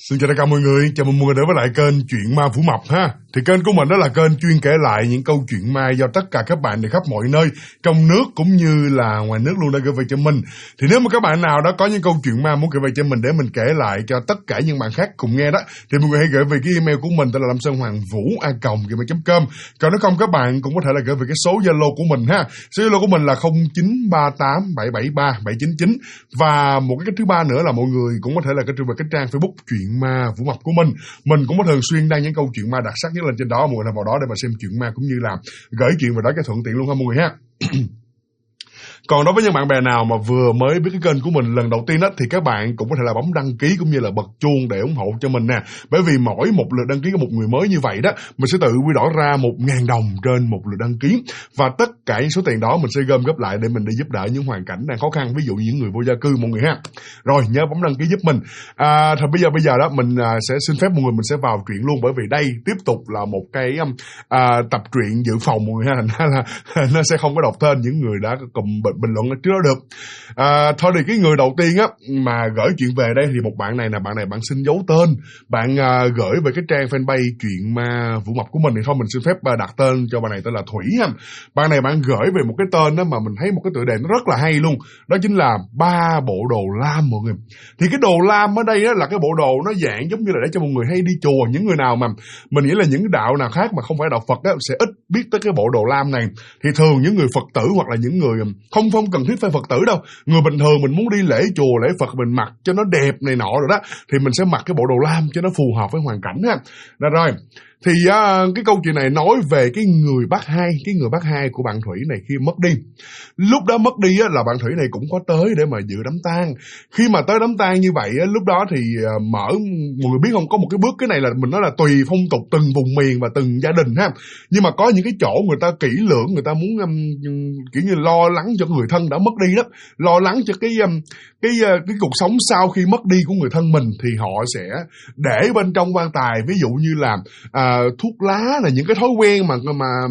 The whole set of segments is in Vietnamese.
Xin chào tất cả mọi người, chào mừng mọi người đến với lại kênh Chuyện Ma Vũ Mập ha. Thì kênh của mình đó là kênh chuyên kể lại những câu chuyện ma do tất cả các bạn từ khắp mọi nơi, trong nước cũng như là ngoài nước luôn đã gửi về cho mình. Thì nếu mà các bạn nào đó có những câu chuyện ma muốn gửi về cho mình để mình kể lại cho tất cả những bạn khác cùng nghe đó, thì mọi người hãy gửi về cái email của mình tên là lamsonhoangvu@gmail.com. Còn nếu không các bạn cũng có thể là gửi về cái số Zalo của mình ha. Số Zalo của mình là 0938773799. Và một cái thứ ba nữa là mọi người cũng có thể là truy về cái trang Facebook Chuyện Ma Vũ Mập của mình. Mình cũng có thường xuyên đăng những câu chuyện ma đặc sắc nhất lên trên đó, mọi người vào đó để mà xem chuyện ma cũng như là gửi chuyện vào đó cho thuận tiện luôn ha mọi người ha. Còn đối với những bạn bè nào mà vừa mới biết cái kênh của mình lần đầu tiên đó, thì các bạn cũng có thể là bấm đăng ký cũng như là bật chuông để ủng hộ cho mình nè. Bởi vì mỗi một lượt đăng ký của một người mới như vậy đó, mình sẽ tự quy đổi ra 1.000 đồng trên một lượt đăng ký. Và tất cả những số tiền đó mình sẽ gom góp lại để mình đi giúp đỡ những hoàn cảnh đang khó khăn, ví dụ những người vô gia cư mọi người ha. Rồi nhớ bấm đăng ký giúp mình. Thì bây giờ đó mình sẽ xin phép mọi người mình sẽ vào truyện luôn, bởi vì đây tiếp tục là một cái tập truyện dự phòng mọi người ha, thành ra là nó sẽ không có đọc tên những người đã cùng bình luận ở trước đó được. Thôi thì cái người đầu tiên á mà gửi chuyện về đây thì một bạn này bạn xin giấu tên, bạn gửi về cái trang fanpage Chuyện Ma Vũ Mập của mình, thì thôi mình xin phép đặt tên cho bạn này tên là Thủy ha. Bạn này bạn gửi về một cái tên đó mà mình thấy một cái tựa đề nó rất là hay luôn, đó chính là 3 bộ đồ lam mọi người. Thì cái đồ lam ở đây á là cái bộ đồ nó dạng giống như là để cho mọi người hay đi chùa, những người nào mà mình nghĩ là những đạo nào khác mà không phải đạo Phật á sẽ ít biết tới cái bộ đồ lam này. Thì thường những người Phật tử hoặc là những người không cần thiết phải Phật tử đâu, người bình thường mình muốn đi lễ chùa lễ Phật mình mặc cho nó đẹp này nọ rồi đó, thì mình sẽ mặc cái bộ đồ lam cho nó phù hợp với hoàn cảnh ha. Rồi thì cái câu chuyện này nói về cái người bác hai của bạn Thủy này khi mất đi. Lúc đó mất đi á, là bạn Thủy này cũng có tới để mà dự đám tang. Khi mà tới đám tang như vậy á, lúc đó thì mọi người biết không, có một cái bước, cái này là mình nói là tùy phong tục từng vùng miền và từng gia đình ha. Nhưng mà có những cái chỗ người ta kỹ lưỡng, người ta muốn kiểu như lo lắng cho người thân đã mất đi đó, lo lắng cho cái cuộc sống sau khi mất đi của người thân mình, thì họ sẽ để bên trong quan tài, ví dụ như là thuốc lá, là những cái thói quen mà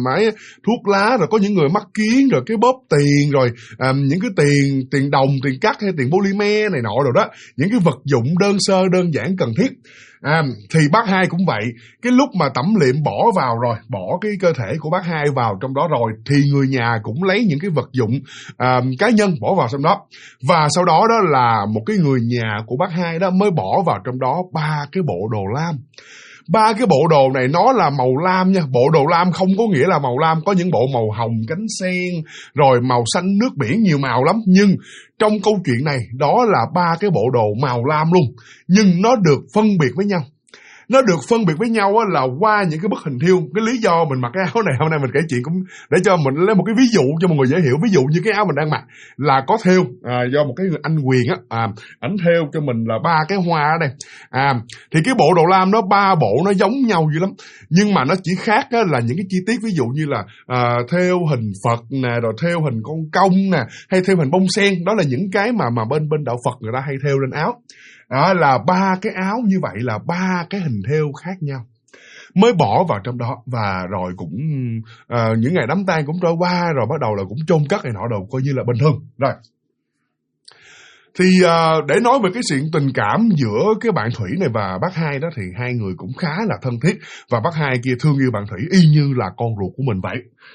thuốc lá, rồi có những người mắc kiến, rồi cái bóp tiền, rồi những cái tiền đồng, tiền cắt hay tiền polymer này nọ rồi đó, những cái vật dụng đơn sơ đơn giản cần thiết. Thì bác hai cũng vậy, cái lúc mà tẩm liệm bỏ vào rồi, bỏ cái cơ thể của bác hai vào trong đó rồi, thì người nhà cũng lấy những cái vật dụng cá nhân bỏ vào trong đó. Và sau đó đó là một cái người nhà của bác hai đó mới bỏ vào trong đó 3 cái bộ đồ lam. 3 cái bộ đồ này nó là màu lam nha. Bộ đồ lam không có nghĩa là màu lam, có những bộ màu hồng cánh sen, rồi màu xanh nước biển, nhiều màu lắm. Nhưng trong câu chuyện này đó là 3 cái bộ đồ màu lam luôn, nhưng nó được phân biệt với nhau. Nó được phân biệt với nhau là qua những cái bức hình thêu. Cái lý do mình mặc cái áo này hôm nay mình kể chuyện cũng để cho mình lấy một cái ví dụ cho mọi người dễ hiểu. Ví dụ như cái áo mình đang mặc là có thêu do một cái người anh Quyền á, ảnh thêu cho mình là 3 cái hoa ở đây. Thì cái bộ đồ lam đó 3 bộ nó giống nhau dữ lắm, nhưng mà nó chỉ khác á, là những cái chi tiết, ví dụ như là thêu hình Phật nè, rồi thêu hình con công nè, hay thêu hình bông sen. Đó là những cái mà bên đạo Phật người ta hay thêu lên áo. Đó là 3 cái áo như vậy, là 3 cái hình thêu khác nhau mới bỏ vào trong đó. Và rồi cũng những ngày đám tang cũng trôi qua, rồi bắt đầu là cũng chôn cất này nọ đồ, coi như là bình thường rồi. Thì để nói về cái chuyện tình cảm giữa cái bạn Thủy này và bác hai đó, thì hai người cũng khá là thân thiết, và bác hai kia thương yêu bạn Thủy y như là con ruột của mình vậy.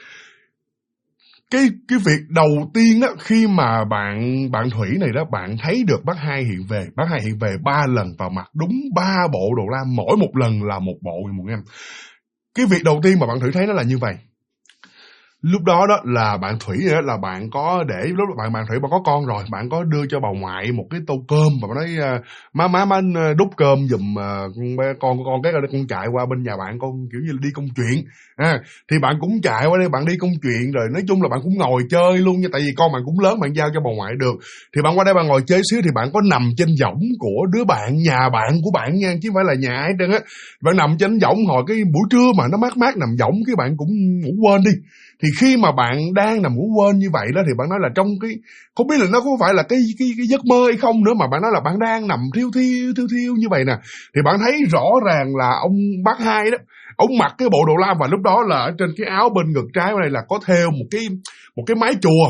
Cái việc đầu tiên đó, khi mà bạn Thủy này đó, bạn thấy được bác hai hiện về. Bác hai hiện về 3 lần và mặc đúng 3 bộ đồ lam, mỗi một lần là một bộ mọi người em. Cái việc đầu tiên mà bạn Thủy thấy nó là như vậy. Lúc đó đó là bạn Thủy đó, là bạn có để lúc bạn Thủy có con rồi, bạn có đưa cho bà ngoại một cái tô cơm, và bạn nói má đút cơm giùm con cái con chạy qua bên nhà bạn, con kiểu như là đi công chuyện. Thì bạn cũng chạy qua đây, bạn đi công chuyện rồi, nói chung là bạn cũng ngồi chơi luôn nha, tại vì con bạn cũng lớn, bạn giao cho bà ngoại được. Thì bạn qua đây bạn ngồi chơi xíu, thì bạn có nằm trên võng của đứa bạn, nhà bạn của bạn nha, chứ không phải là nhà ai trơn á. Bạn nằm trên võng hồi cái buổi trưa mà nó mát nằm võng, cái bạn cũng ngủ quên đi. Thì khi mà bạn đang nằm ngủ quên như vậy đó, thì bạn nói là trong cái, không biết là nó có phải là cái giấc mơ hay không nữa, mà bạn nói là bạn đang nằm thiêu như vậy nè. Thì bạn thấy rõ ràng là ông bác hai đó, Ông mặc cái bộ đồ lam và lúc đó là ở trên cái áo bên ngực trái này là có thêu một cái mái chùa,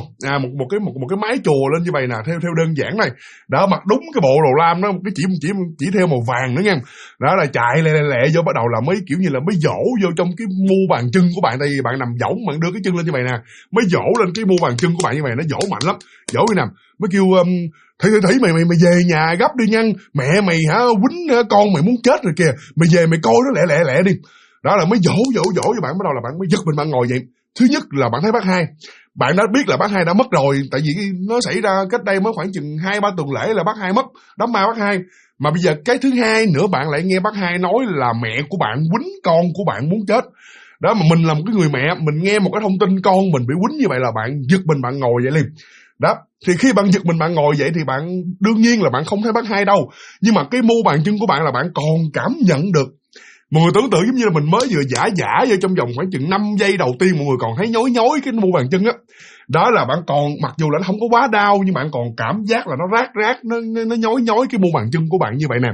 một cái mái chùa lên như vậy nè, theo đơn giản này. Đó, mặc đúng cái bộ đồ lam đó, cái chỉ theo màu vàng nữa nha. Đó là chạy lẹ vô, bắt đầu là mới kiểu như là mới dỗ vô trong cái mu bàn chân của bạn, tại vì bạn nằm võng, bạn đưa cái chân lên như vậy nè, mới dỗ lên cái mu bàn chân của bạn như vậy, nó dỗ mạnh lắm. Dỗ như nằm mới kêu Thủy mày về nhà gấp đi nha, mẹ mày quýnh con mày muốn chết rồi kìa, mày về mày coi nó lẹ đi. Đó là mới dỗ cho bạn, bắt đầu là bạn mới giật mình, bạn ngồi dậy. Thứ nhất là bạn thấy bác Hai, bạn đã biết là bác Hai đã mất rồi, tại vì nó xảy ra cách đây mới khoảng chừng 2-3 tuần lễ là bác Hai mất, đám ma bác Hai. Mà bây giờ cái thứ hai nữa, bạn lại nghe bác Hai nói là mẹ của bạn quýnh con của bạn muốn chết. Đó, mà mình là một cái người mẹ, mình nghe một cái thông tin con mình bị quýnh như vậy là bạn giật mình, bạn ngồi dậy liền. Đó, thì khi bạn giật mình, bạn ngồi dậy thì bạn đương nhiên là bạn không thấy bác Hai đâu, nhưng mà cái mu bàn chân của bạn là bạn còn cảm nhận được. Mọi người tưởng tượng giống như là mình mới vừa giả vô trong vòng khoảng chừng 5 giây đầu tiên, mọi người còn thấy nhói cái mu bàn chân á. Đó là bạn còn, mặc dù là nó không có quá đau, nhưng bạn còn cảm giác là nó rát, nó nhói cái mu bàn chân của bạn như vậy nè.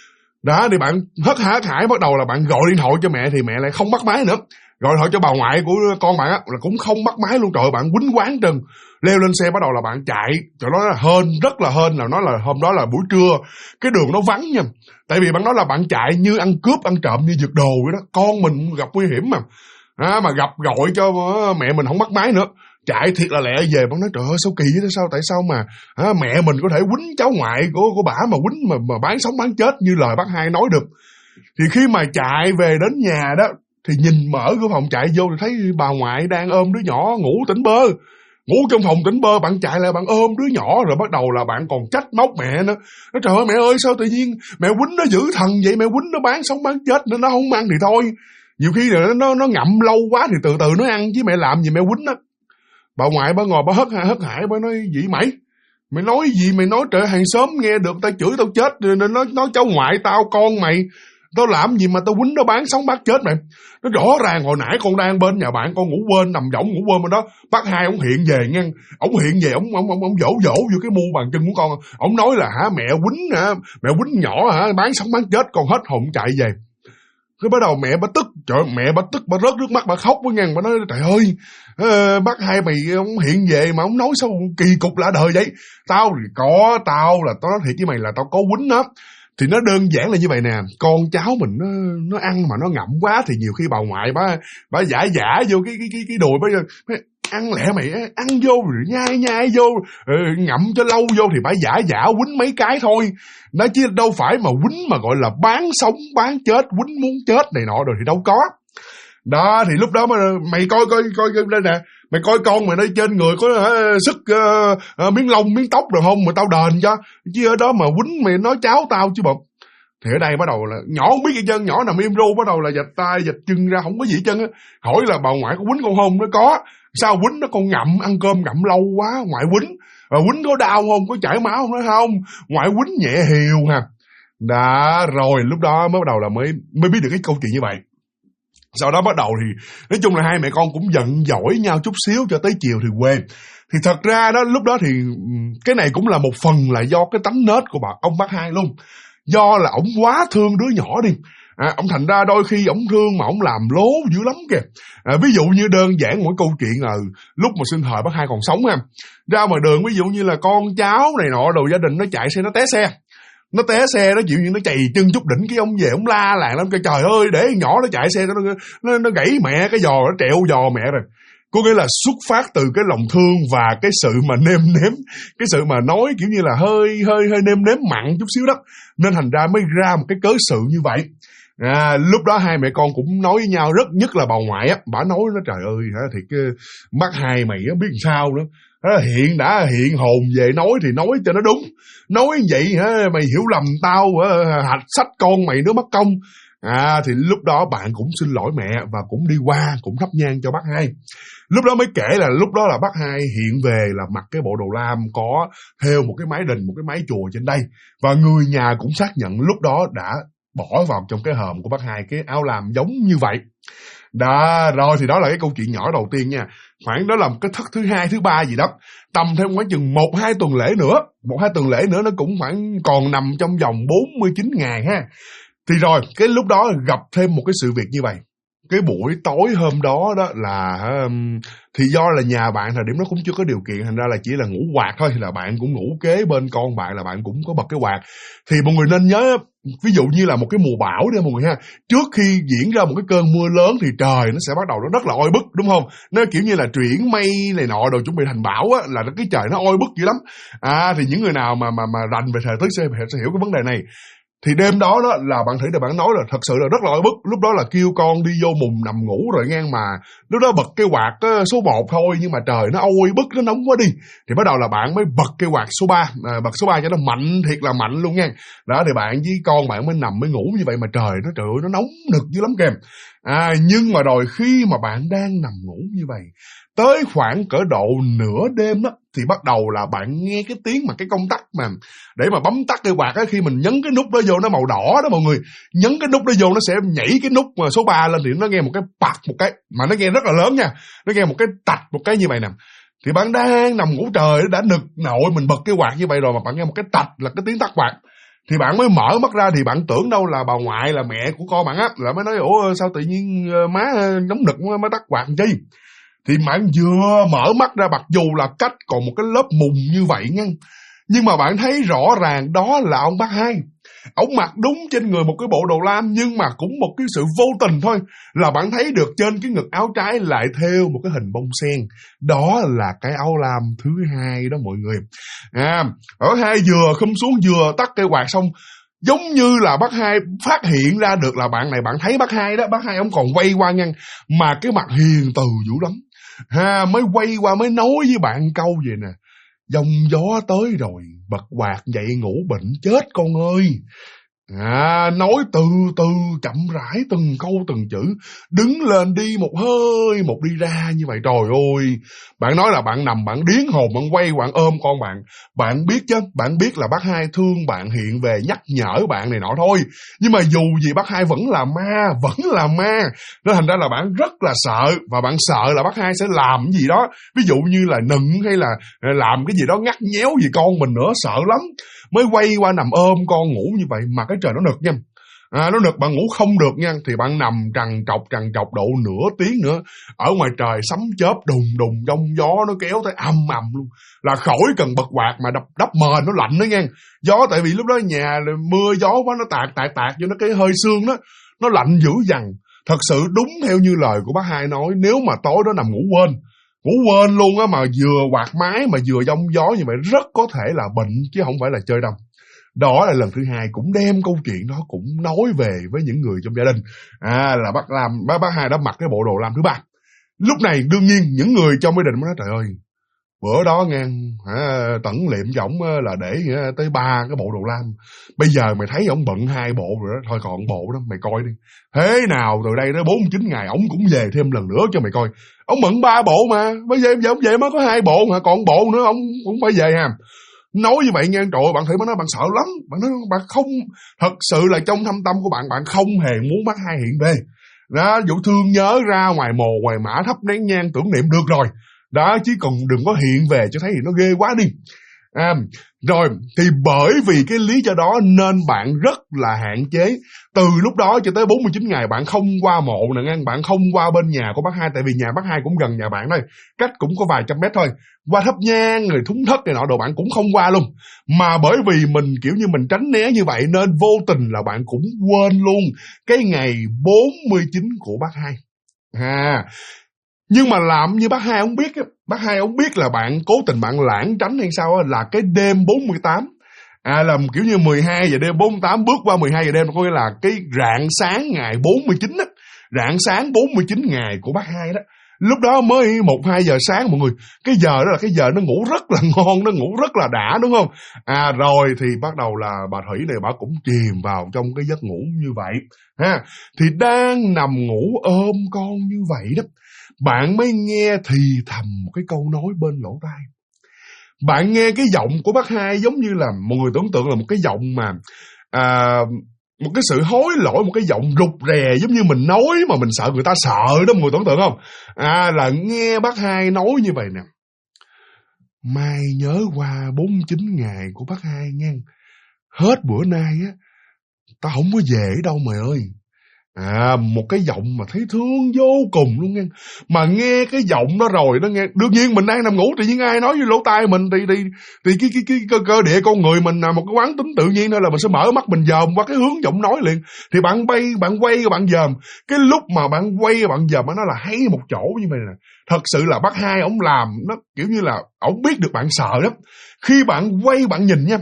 Đó, thì bạn hớt hải bắt đầu là bạn gọi điện thoại cho mẹ, thì mẹ lại không bắt máy nữa. Gọi điện thoại cho bà ngoại của con bạn á, là cũng không bắt máy luôn. Trời ơi, bạn quýnh quán trừng. Leo lên xe bắt đầu là bạn chạy, chỗ đó là hên, rất là hên là nó là hôm đó là buổi trưa, cái đường nó vắng nha. Tại vì bạn nói là bạn chạy như ăn cướp, ăn trộm, như giật đồ vậy đó. Con mình gặp nguy hiểm mà. Mà gặp gọi cho mẹ mình không bắt máy nữa. Chạy thiệt là lẹ về, bạn nói trời ơi sao kỳ vậy, tại sao mà mẹ mình có thể quýnh cháu ngoại của bả mà quýnh mà bán sống bán chết như lời bác Hai nói được. Thì khi mà chạy về đến nhà đó, thì nhìn mở cửa phòng chạy vô thì thấy bà ngoại đang ôm đứa nhỏ ngủ tỉnh bơ. Ngủ trong phòng tỉnh bơ, bạn chạy lại bạn ôm đứa nhỏ, rồi bắt đầu là bạn còn trách móc mẹ nữa. Nói trời ơi mẹ ơi, sao tự nhiên mẹ quýnh nó dữ thần vậy, mẹ quýnh nó bán sống bán chết nữa, nó không ăn thì thôi. Nhiều khi là nó ngậm lâu quá thì từ từ nó ăn, chứ mẹ làm gì mẹ quýnh nó. Bà ngoại bà ngồi bà hất hải, bà nói gì mày nói gì, mày nói trời, hàng xóm nghe được tao chửi tao chết, nên nói cháu ngoại tao con mày, tao làm gì mà tao quýnh nó bán sống bán chết mày. Nó rõ ràng hồi nãy con đang bên nhà bạn, con ngủ quên, nằm võng ngủ quên bên đó, bác Hai ông hiện về nha, ông hiện về, ông dỗ vô cái mu bàn chân của con, ông nói là mẹ quýnh nhỏ bán sống bán chết, con hết hồn chạy về. Cái bắt đầu mẹ bà tức, trời mẹ bà tức, bà rớt nước mắt, bà khóc với ngang, bà nói trời ơi, bác Hai mày ông hiện về mà ông nói sao kỳ cục lạ đời vậy. Tao là tao nói thiệt với mày là tao có quýnh nó. Thì nó đơn giản là như vậy nè, con cháu mình nó ăn mà nó ngậm quá, thì nhiều khi bà ngoại bà giả vô cái đùi bà ăn lẹ mày, ăn vô rồi nhai vô, ngậm cho lâu vô thì bà giả quýnh mấy cái thôi. Nó chứ đâu phải mà quýnh mà gọi là bán sống bán chết, quýnh muốn chết này nọ rồi thì đâu có. Đó, thì lúc đó mà mày coi đây nè, mày coi con mày đây trên người có sức miếng lông miếng tóc rồi không mà tao đền cho, chứ ở đó mà quýnh mày nói cháu tao chứ bộ. Thì ở đây bắt đầu là nhỏ không biết gì chân, nhỏ nằm im ru, bắt đầu là giật tay giật chân ra, không có gì chân á. Hỏi là bà ngoại có quýnh con không, nó có. Sao quýnh nó, con ngậm, ăn cơm ngậm lâu quá, ngoại quýnh. Quýnh có đau không, có chảy máu không, nói không, ngoại quýnh nhẹ hiều ha. Đã rồi lúc đó mới bắt đầu là mới biết được cái câu chuyện như vậy. Sau đó bắt đầu thì nói chung là hai mẹ con cũng giận dỗi nhau chút xíu cho tới chiều thì quên. Thì thật ra đó, lúc đó thì cái này cũng là một phần là do cái tánh nết của ông bác Hai luôn. Do là ổng quá thương đứa nhỏ đi, ông thành ra đôi khi ổng thương mà ổng làm lố dữ lắm kìa. Ví dụ như đơn giản một câu chuyện là lúc mà sinh thời bác Hai còn sống ha, ra ngoài đường ví dụ như là con cháu này nọ đồ gia đình nó chạy xe, nó té xe, nó chịu như nó chày chân chút đỉnh, cái ông về ông la làng lắm, cái trời ơi để nhỏ nó chạy xe nó gãy mẹ cái giò, nó trẹo giò mẹ rồi. Có nghĩa là xuất phát từ cái lòng thương và cái sự mà nêm nếm, cái sự mà nói kiểu như là hơi nêm nếm mặn chút xíu đó, nên thành ra mới ra một cái cớ sự như vậy. Lúc đó hai mẹ con cũng nói với nhau, rất nhất là bà ngoại á, bà nói nó trời ơi thiệt bác Hai mày á biết làm sao nữa. Đã hiện hồn về nói thì nói cho nó đúng, nói vậy mày hiểu lầm tao, hạch sách con mày nữa mất công. Thì lúc đó bạn cũng xin lỗi mẹ và cũng đi qua cũng thắp nhang cho bác Hai. Lúc đó mới kể là lúc đó là bác Hai hiện về là mặc cái bộ đồ lam, có thêu một cái mái đình, một cái mái chùa trên đây, và người nhà cũng xác nhận lúc đó đã bỏ vào trong cái hòm của bác Hai cái áo lam giống như vậy. Đó, rồi thì đó là cái câu chuyện nhỏ đầu tiên nha. Khoảng đó là cái thứ hai, thứ ba gì đó. Tầm thêm khoảng chừng 1-2 tuần lễ nữa nó cũng khoảng còn nằm trong vòng 49 ngày ha. Thì rồi, cái lúc đó gặp thêm một cái sự việc như vậy. cái buổi tối hôm đó đó là thì do là nhà bạn thời điểm đó cũng chưa có điều kiện, thành ra là chỉ là ngủ quạt thôi, là bạn cũng ngủ kế bên con bạn, là bạn cũng có bật cái quạt. Thì mọi người nên nhớ, ví dụ như là một cái mùa bão đi mọi người ha, trước khi diễn ra một cái cơn mưa lớn thì trời nó sẽ bắt đầu nó rất là oi bức, đúng không? Nó kiểu như là chuyển mây này nọ rồi chuẩn bị thành bão á, là cái trời nó oi bức dữ lắm. Thì những người nào mà rành về thời tiết sẽ hiểu cái vấn đề này. Thì đêm đó đó là bạn Thủy, là bạn nói là thật sự là rất là oi bức. Lúc đó là kêu con đi vô mùng nằm ngủ rồi ngang, mà lúc đó bật cái quạt số 1 thôi, nhưng mà trời nó oi bức, nó nóng quá đi. Thì bắt đầu là bạn mới bật cái quạt số 3, bật số 3 cho nó mạnh, thiệt là mạnh luôn nha. Đó thì bạn với con bạn mới nằm mới ngủ như vậy, mà trời nó nóng nực dữ lắm kìa. Nhưng mà rồi khi mà bạn đang nằm ngủ như vậy, tới khoảng cỡ độ nửa đêm đó, thì bắt đầu là bạn nghe cái tiếng mà cái công tắc mà để mà bấm tắt cây quạt á, khi mình nhấn cái nút đó vô nó màu đỏ đó mọi người, nhấn cái nút đó vô nó sẽ nhảy cái nút mà số 3 lên, thì nó nghe một cái bạc một cái, mà nó nghe rất là lớn nha, nó nghe một cái tạch một cái như vậy nè. Thì bạn đang nằm ngủ, trời đã nực nội, mình bật cái quạt như vậy rồi mà bạn nghe một cái tạch là cái tiếng tắt quạt. Thì bạn mới mở mắt ra, thì bạn tưởng đâu là bà ngoại, là mẹ của con bạn á, là mới nói ủa sao tự nhiên má nóng nực mới tắt quạt chi. Thì bạn vừa mở mắt ra, mặc dù là cách còn một cái lớp mùng như vậy nha, nhưng mà bạn thấy rõ ràng đó là ông bác Hai. Ông mặc đúng trên người một cái bộ đồ lam, nhưng mà cũng một cái sự vô tình thôi, là bạn thấy được trên cái ngực áo trái lại thêu một cái hình bông sen. Đó là cái áo lam thứ hai đó mọi người. Ở Hai vừa khum xuống vừa tắt cây quạt xong, giống như là bác Hai phát hiện ra được là bạn này, bạn thấy bác Hai đó, bác Hai ông còn quay qua nha, mà cái mặt hiền từ dữ lắm. Mới quay qua mới nói với bạn câu vậy nè: giông gió tới rồi, bật quạt dậy ngủ bệnh chết con ơi. Nói từ từ chậm rãi từng câu từng chữ, đứng lên đi một hơi một đi ra như vậy. Trời ơi, bạn nói là bạn nằm, bạn điếng hồn, bạn quay, bạn ôm con bạn. Bạn biết chứ, bạn biết là bác Hai thương bạn, hiện về nhắc nhở bạn này nọ thôi, nhưng mà dù gì bác Hai vẫn là ma, vẫn là ma. Nên thành ra là bạn rất là sợ, và bạn sợ là bác Hai sẽ làm cái gì đó, ví dụ như là nựng hay là làm cái gì đó ngắt nhéo gì con mình nữa, sợ lắm. Mới quay qua nằm ôm con ngủ như vậy, mà cái trời nó nực nha. Nó nực, bạn ngủ không được nha. Thì bạn nằm trằn trọc độ nửa tiếng nữa. Ở ngoài trời sấm chớp đùng đùng, giông gió nó kéo tới ầm ầm luôn, là khỏi cần bật quạt mà đắp mền nó lạnh đó nha. Gió, tại vì lúc đó nhà mưa gió quá, nó tạt vô nó cái hơi sương đó, nó lạnh dữ dằn. Thật sự đúng theo như lời của bác Hai nói, nếu mà tối đó nằm ngủ quên luôn á, mà vừa quạt máy mà vừa giông gió như vậy, rất có thể là bệnh chứ không phải là chơi đâu. Đó là lần thứ hai cũng đem câu chuyện đó cũng nói về với những người trong gia đình. Là bác Hai đã mặc cái bộ đồ lam thứ 3. Lúc này đương nhiên những người trong gia đình mới nói: trời ơi, bữa đó ngang tẩn liệm cho ổng là để tới 3 cái bộ đồ lam, bây giờ mày thấy ổng bận 2 bộ rồi đó, thôi còn bộ đó mày coi đi, thế nào từ đây tới 49 ngày ổng cũng về thêm lần nữa cho mày coi. Ổng bận 3 bộ mà, bây giờ ổng về mới có 2 bộ mà, còn bộ nữa ổng cũng phải về ha. Nói như vậy nha, trời ơi, bạn Thủy mới nói bạn sợ lắm, bạn nói bạn không, thật sự là trong thâm tâm của bạn, bạn không hề muốn bác Hai hiện về. Đó, vụ thương nhớ ra ngoài mồ ngoài mã thắp nén nhang tưởng niệm được rồi. Đó, chứ còn đừng có hiện về cho thấy thì nó ghê quá đi. Rồi, thì bởi vì cái lý do đó nên bạn rất là hạn chế. Từ lúc đó cho tới 49 ngày bạn không qua mộ nè nghe, bạn không qua bên nhà của bác Hai, tại vì nhà bác Hai cũng gần nhà bạn thôi, cách cũng có vài trăm mét thôi. Qua thắp nhang rồi thúng thất này nọ đồ bạn cũng không qua luôn. Mà bởi vì mình kiểu như mình tránh né như vậy nên vô tình là bạn cũng quên luôn cái ngày 49 của bác Hai. Nhưng mà làm như bác Hai ông biết á, bác Hai ông biết là bạn cố tình bạn lãng tránh hay sao á, là cái đêm 48. Là kiểu như 12 giờ đêm 48 bước qua 12 giờ đêm, có nghĩa là cái rạng sáng ngày 49 á, rạng sáng 49 ngày của bác Hai đó. Lúc đó mới 1-2 giờ sáng mọi người. Cái giờ đó là cái giờ nó ngủ rất là ngon, nó ngủ rất là đã đúng không? Rồi thì bắt đầu là bà Thủy này bà cũng chìm vào trong cái giấc ngủ như vậy. Thì đang nằm ngủ ôm con như vậy đó, bạn mới nghe thì thầm một cái câu nói bên lỗ tai. Bạn nghe cái giọng của bác Hai giống như là, mọi người tưởng tượng là một cái giọng mà một cái sự hối lỗi, một cái giọng rụt rè, giống như mình nói mà mình sợ người ta sợ đó, mọi người tưởng tượng không? Là nghe bác Hai nói như vậy nè: mai nhớ qua 49 ngày của bác Hai nha, hết bữa nay á tao không có về đâu mày ơi. Một cái giọng mà thấy thương vô cùng luôn nha. Mà nghe cái giọng đó rồi đó nghe, đương nhiên mình đang nằm ngủ, tự nhiên ai nói với lỗ tai mình thì cái cơ địa con người mình là một cái quán tính tự nhiên thôi, là mình sẽ mở mắt mình dòm qua cái hướng giọng nói liền. Thì bạn quay bạn dòm, cái lúc mà bạn quay bạn dòm nó là hay một chỗ như vậy nè. Thật sự là bác Hai ổng làm nó kiểu như là ổng biết được bạn sợ lắm. Khi bạn quay bạn nhìn nha,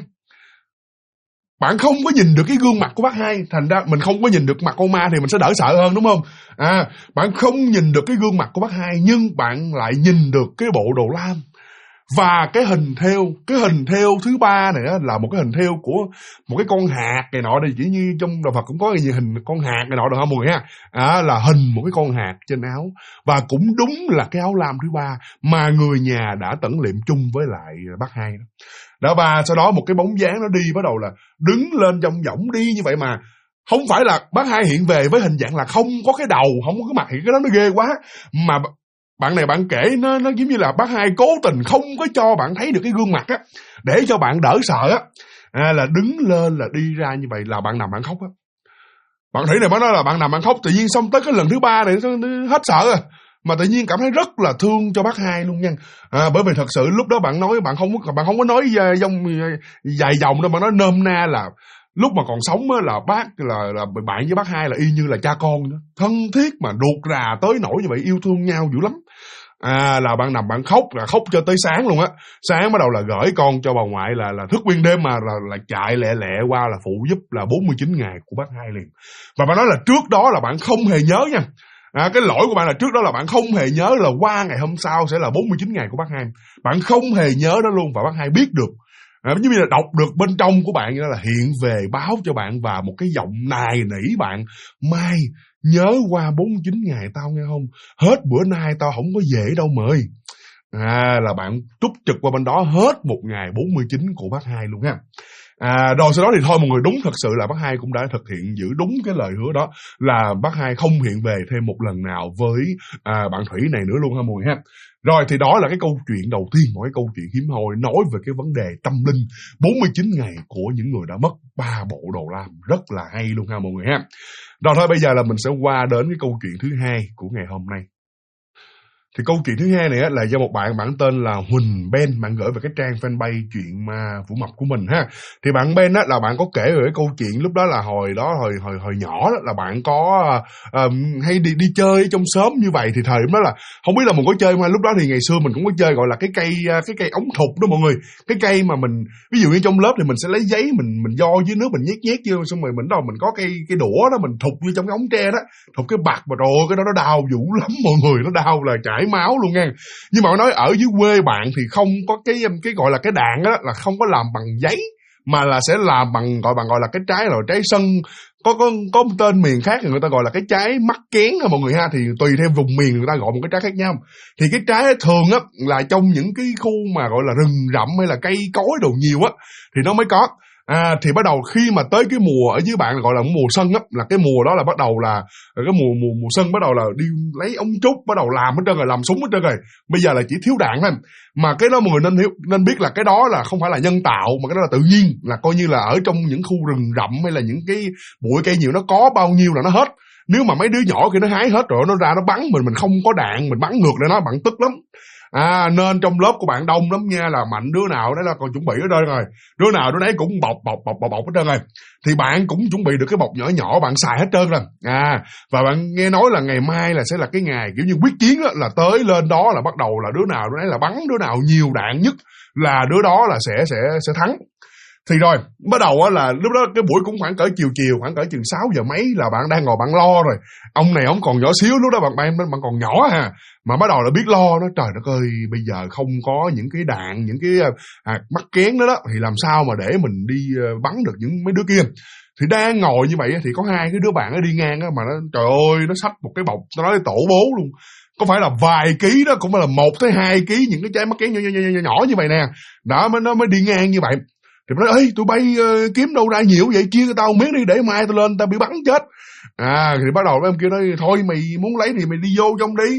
bạn không có nhìn được cái gương mặt của bác Hai, thành ra mình không có nhìn được mặt con ma thì mình sẽ đỡ sợ hơn, đúng không? Bạn không nhìn được cái gương mặt của bác Hai, nhưng bạn lại nhìn được cái bộ đồ lam. Và cái hình thêu thứ ba này á, là một cái hình thêu của một cái con hạt này nọ đây, chỉ như trong đạo Phật cũng có cái hình con hạt này nọ được không mọi người ha? Là hình một cái con hạt trên áo, và cũng đúng là cái áo lam thứ ba mà người nhà đã tẩn liệm chung với lại bác Hai đó. Và sau đó một cái bóng dáng nó đi, bắt đầu là đứng lên trong võng đi như vậy, mà không phải là bác Hai hiện về với hình dạng là không có cái đầu, không có cái mặt, thì cái đó nó ghê quá. Mà bạn này bạn kể nó giống như là bác Hai cố tình không có cho bạn thấy được cái gương mặt á, để cho bạn đỡ sợ á. Là đứng lên là đi ra như vậy, là bạn nằm bạn khóc á. Bạn Thủy này bác nói là bạn nằm bạn khóc, tự nhiên xong tới cái lần thứ ba này nó hết sợ rồi, mà tự nhiên cảm thấy rất là thương cho bác Hai luôn nha. Bởi vì thật sự lúc đó bạn nói bạn không có nói dài dòng đâu, bạn nói nôm na là lúc mà còn sống á, là bác là bạn với bác Hai là y như là cha con đó, thân thiết mà ruột rà tới nỗi như vậy, yêu thương nhau dữ lắm. Là bạn nằm bạn khóc, là khóc cho tới sáng luôn á. Sáng bắt đầu là gửi con cho bà ngoại là thức nguyên đêm, mà là chạy lẹ qua là phụ giúp là 49 ngày của bác Hai liền. Và bạn nói là trước đó là bạn không hề nhớ nha. Cái lỗi của bạn là trước đó là bạn không hề nhớ là qua ngày hôm sau sẽ là 49 ngày của bác Hai. Bạn không hề nhớ đó luôn, và bác Hai biết được. Giống như là đọc được bên trong của bạn, đó là hiện về báo cho bạn, và một cái giọng nài nỉ bạn: Mai, nhớ qua 49 ngày tao nghe không? Hết bữa nay tao không có về đâu mời. Là bạn trút trực qua bên đó hết một ngày 49 của bác Hai luôn ha. Rồi sau đó thì thôi mọi người, đúng thật sự là bác Hai cũng đã thực hiện giữ đúng cái lời hứa đó, là bác Hai không hiện về thêm một lần nào với bạn Thủy này nữa luôn ha mọi người ha. Rồi thì đó là cái câu chuyện đầu tiên, một cái câu chuyện hiếm hoi nói về cái vấn đề tâm linh 49 ngày của những người đã mất 3 bộ đồ lam, rất là hay luôn ha mọi người ha. Rồi thôi bây giờ là mình sẽ qua đến cái câu chuyện thứ hai của ngày hôm nay. Thì câu chuyện thứ hai này là do một bạn tên là Huỳnh Ben, bạn gửi về cái trang fanpage chuyện ma Vũ Mập của mình ha. Thì bạn Ben á là bạn có kể về cái câu chuyện lúc đó là hồi nhỏ đó, là bạn có hay đi chơi trong xóm như vậy. Thì thời điểm đó là không biết là mình có chơi mà lúc đó thì ngày xưa mình cũng có chơi gọi là cái cây ống thục đó mọi người. Cái cây mà mình ví dụ như trong lớp thì mình sẽ lấy giấy mình vo dưới nước, mình nhét vô, xong rồi mình có cái đũa đó, mình thục vô trong cái ống tre đó, thục cái bạc, mà rồi cái đó nó đau dữ lắm mọi người, nó đau là chảy máu luôn nha. Nhưng mà nói ở dưới quê bạn thì không có cái gọi là cái đạn đó, là không có làm bằng giấy, mà là sẽ làm bằng gọi là cái trái sân, có một tên miền khác thì người ta gọi là cái trái mắc kén ha mọi người ha. Thì tùy theo vùng miền người ta gọi một cái trái khác nhau. Thì cái trái thường á là trong những cái khu mà gọi là rừng rậm hay là cây cối đồ nhiều á thì nó mới có. Thì bắt đầu khi mà tới cái mùa ở dưới bạn gọi là mùa xuân á, là cái mùa đó là bắt đầu là cái mùa xuân, bắt đầu là đi lấy ống trúc, bắt đầu làm hết trơn rồi, làm súng hết trơn rồi. Bây giờ là chỉ thiếu đạn thôi. Mà cái đó mọi người nên biết là cái đó là không phải là nhân tạo, mà cái đó là tự nhiên, là coi như là ở trong những khu rừng rậm hay là những cái bụi cây nhiều, nó có bao nhiêu là nó hết. Nếu mà mấy đứa nhỏ kia nó hái hết rồi nó ra nó bắn mình không có đạn, mình bắn ngược lại nó, bạn tức lắm. Nên trong lớp của bạn đông lắm nha, là mạnh đứa nào đấy là còn chuẩn bị hết trơn rồi, đứa nào đứa đấy cũng bọc hết trơn rồi. Thì bạn cũng chuẩn bị được cái bọc nhỏ bạn xài hết trơn rồi. Và bạn nghe nói là ngày mai là sẽ là cái ngày kiểu như quyết chiến đó, là tới lên đó là bắt đầu là đứa nào đứa đấy là bắn, đứa nào nhiều đạn nhất là đứa đó là sẽ thắng. Thì rồi bắt đầu á là lúc đó cái buổi cũng khoảng cỡ chiều, khoảng cỡ chừng 6 giờ mấy là bạn đang ngồi bạn lo rồi. Ông này ông còn nhỏ xíu, lúc đó bạn còn nhỏ mà bắt đầu là biết lo đó. Trời đất ơi, bây giờ không có những cái đạn, những cái mắc kén đó thì làm sao mà để mình đi bắn được những mấy đứa kia. Thì đang ngồi như vậy thì có hai cái đứa bạn nó đi ngang á, mà nó trời ơi nó xách một cái bọc, nó nói tổ bố luôn, có phải là vài ký đó, cũng phải là 1 tới 2 ký những cái trái mắc kén nhỏ như vậy nè. Đó nó mới đi ngang như vậy. Thì nó nói: ê, tụi bay kiếm đâu ra nhiều vậy, chia cho tao miếng đi, để mai tao lên tao bị bắn chết. Thì bắt đầu em kia nói: thôi mày muốn lấy thì mày đi vô trong đi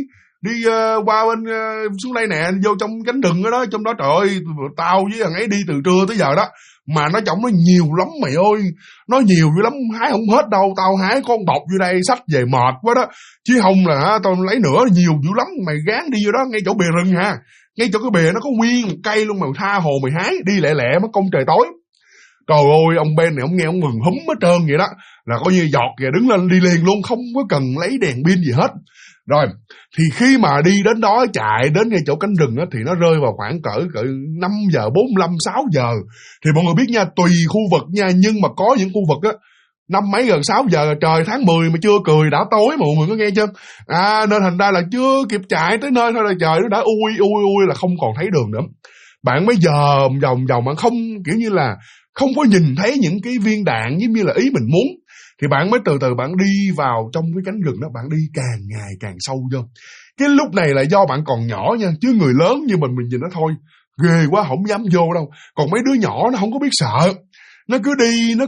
đi qua bên xuống đây nè, vô trong cánh rừng đó, trong đó trời ơi, tao với thằng ấy đi từ trưa tới giờ đó, mà nó trông nó nhiều lắm mày ơi, nó nhiều dữ lắm, hái không hết đâu, tao hái con bọc vô đây xách về mệt quá đó, chứ không là tao lấy nữa, nhiều dữ lắm, mày gán đi vô đó, ngay chỗ bìa rừng ha, ngay chỗ cái bìa nó có nguyên một cây luôn, mày tha hồ mày hái, đi lẹ lẹ mất công trời tối. Trời ơi, ông Ben này ông nghe ông mừng húm hết trơn vậy đó, là coi như giọt kìa, đứng lên đi liền luôn, không có cần lấy đèn pin gì hết. Rồi, thì khi mà đi đến đó, chạy đến ngay chỗ cánh rừng á, thì nó rơi vào khoảng cỡ 5 giờ 45, 6 giờ. Thì mọi người biết nha, tùy khu vực nha, nhưng mà có những khu vực á, 5 mấy gần 6 giờ trời tháng 10 mà chưa cười đã tối, mọi người có nghe chưa? Nên thành ra là chưa kịp chạy tới nơi thôi là trời nó đã ui là không còn thấy đường nữa. Bạn mới dòm vòng bạn không, kiểu như là không có nhìn thấy những cái viên đạn giống như là ý mình muốn. Thì bạn mới từ từ bạn đi vào trong cái cánh rừng đó, bạn đi càng ngày càng sâu vô. Cái lúc này là do bạn còn nhỏ nha, chứ người lớn như mình nhìn nó thôi, ghê quá không dám vô đâu. Còn mấy đứa nhỏ nó không có biết sợ, nó cứ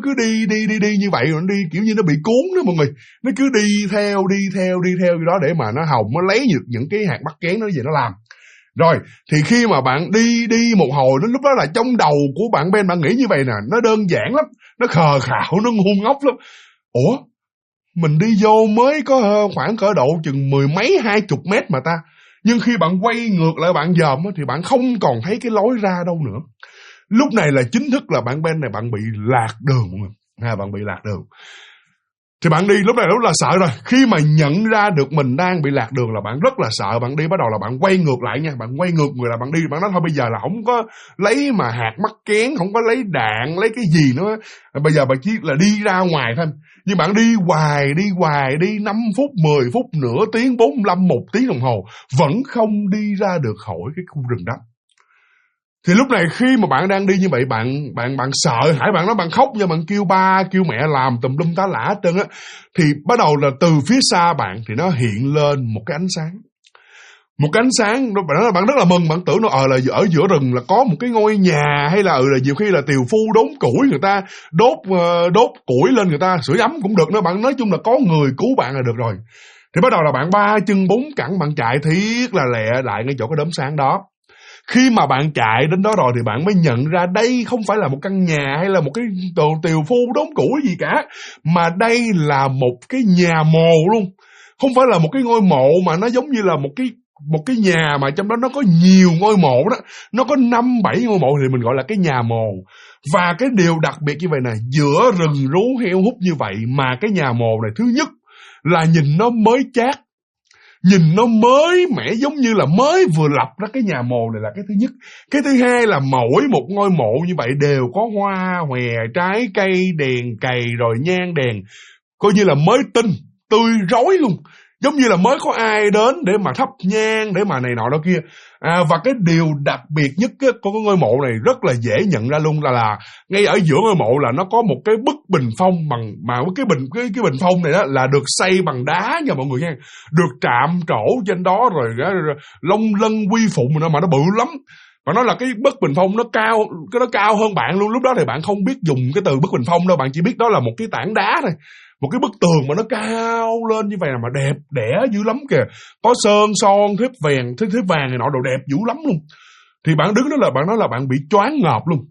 đi như vậy, rồi nó đi kiểu như nó bị cuốn đó mọi người. Nó cứ đi theo như đó để mà nó hòng nó lấy được những cái hạt mắc kén nó về nó làm. Rồi, thì khi mà bạn đi một hồi, đến lúc đó là trong đầu của bạn Ben, bạn nghĩ như vậy nè, nó đơn giản lắm, nó khờ khạo, nó ngu ngốc lắm. Ủa, mình đi vô mới có khoảng cỡ độ chừng 10 mấy 20 mét mà ta. Nhưng khi bạn quay ngược lại bạn dòm thì bạn không còn thấy cái lối ra đâu nữa. Lúc này là chính thức là bạn Ben này bạn bị lạc đường mọi người. Bạn bị lạc đường. Thì bạn đi lúc này rất là sợ rồi. Khi mà nhận ra được mình đang bị lạc đường là bạn rất là sợ. Bạn đi bắt đầu là bạn quay ngược lại nha. Bạn quay ngược người là bạn đi. Bạn nói thôi bây giờ là không có lấy mà hạt mắc kén, không có lấy đạn, lấy cái gì nữa. Bây giờ bạn chỉ là đi ra ngoài thôi. Nhưng bạn đi hoài, đi 5 phút, 10 phút, nửa tiếng, 45, 1 tiếng đồng hồ. Vẫn không đi ra được khỏi cái khu rừng đó. Thì lúc này khi mà bạn đang đi như vậy, bạn sợ hãi, bạn nói bạn khóc và bạn kêu ba kêu mẹ làm tùm lum tá lả hết trơn á. Thì bắt đầu là từ phía xa bạn thì nó hiện lên một cái ánh sáng. Một cái ánh sáng, bạn rất là mừng, bạn tưởng nó là ở giữa rừng là có một cái ngôi nhà, hay là là nhiều khi là tiều phu đốn củi, người ta đốt củi lên người ta sưởi ấm cũng được nữa. Bạn nói chung là có người cứu bạn là được rồi. Thì bắt đầu là bạn 3 chân 4 cẳng bạn chạy thiết là lẹ lại ngay chỗ cái đốm sáng đó. Khi mà bạn chạy đến đó rồi thì bạn mới nhận ra đây không phải là một căn nhà hay là một cái tiều phu đốn củi gì cả, mà đây là một cái nhà mồ luôn. Không phải là một cái ngôi mộ mà nó giống như là một cái nhà mà trong đó nó có nhiều ngôi mộ đó. Nó có 5-7 ngôi mộ thì mình gọi là cái nhà mồ. Và cái điều đặc biệt như vậy nè, giữa rừng rú heo hút như vậy mà cái nhà mồ này, thứ nhất là nhìn nó mới chát, nhìn nó mới mẻ, giống như là mới vừa lập ra cái nhà mồ này là cái thứ nhất. Cái thứ hai là mỗi một ngôi mộ như vậy đều có hoa hòe, trái cây, đèn cầy rồi nhang đèn, coi như là mới tinh, tươi rói luôn. Giống như là mới có ai đến để mà thắp nhang, để mà này nọ đó kia. Và cái điều đặc biệt nhất của cái ngôi mộ này rất là dễ nhận ra luôn là ngay ở giữa ngôi mộ là nó có một cái bức bình phong bằng, mà cái bình phong này đó là được xây bằng đá nha mọi người nha. Được trạm trổ trên đó rồi long lân quy phụng mà nó bự lắm. Và nói là cái bức bình phong nó cao hơn bạn luôn. Lúc đó thì bạn không biết dùng cái từ bức bình phong đâu, bạn chỉ biết đó là một cái tảng đá thôi. Một cái bức tường mà nó cao lên như vậy mà đẹp đẽ dữ lắm kìa. Có sơn son, thép vàng này nọ đồ đẹp dữ lắm luôn. Thì bạn đứng đó là bạn nói là bạn bị choáng ngợp luôn.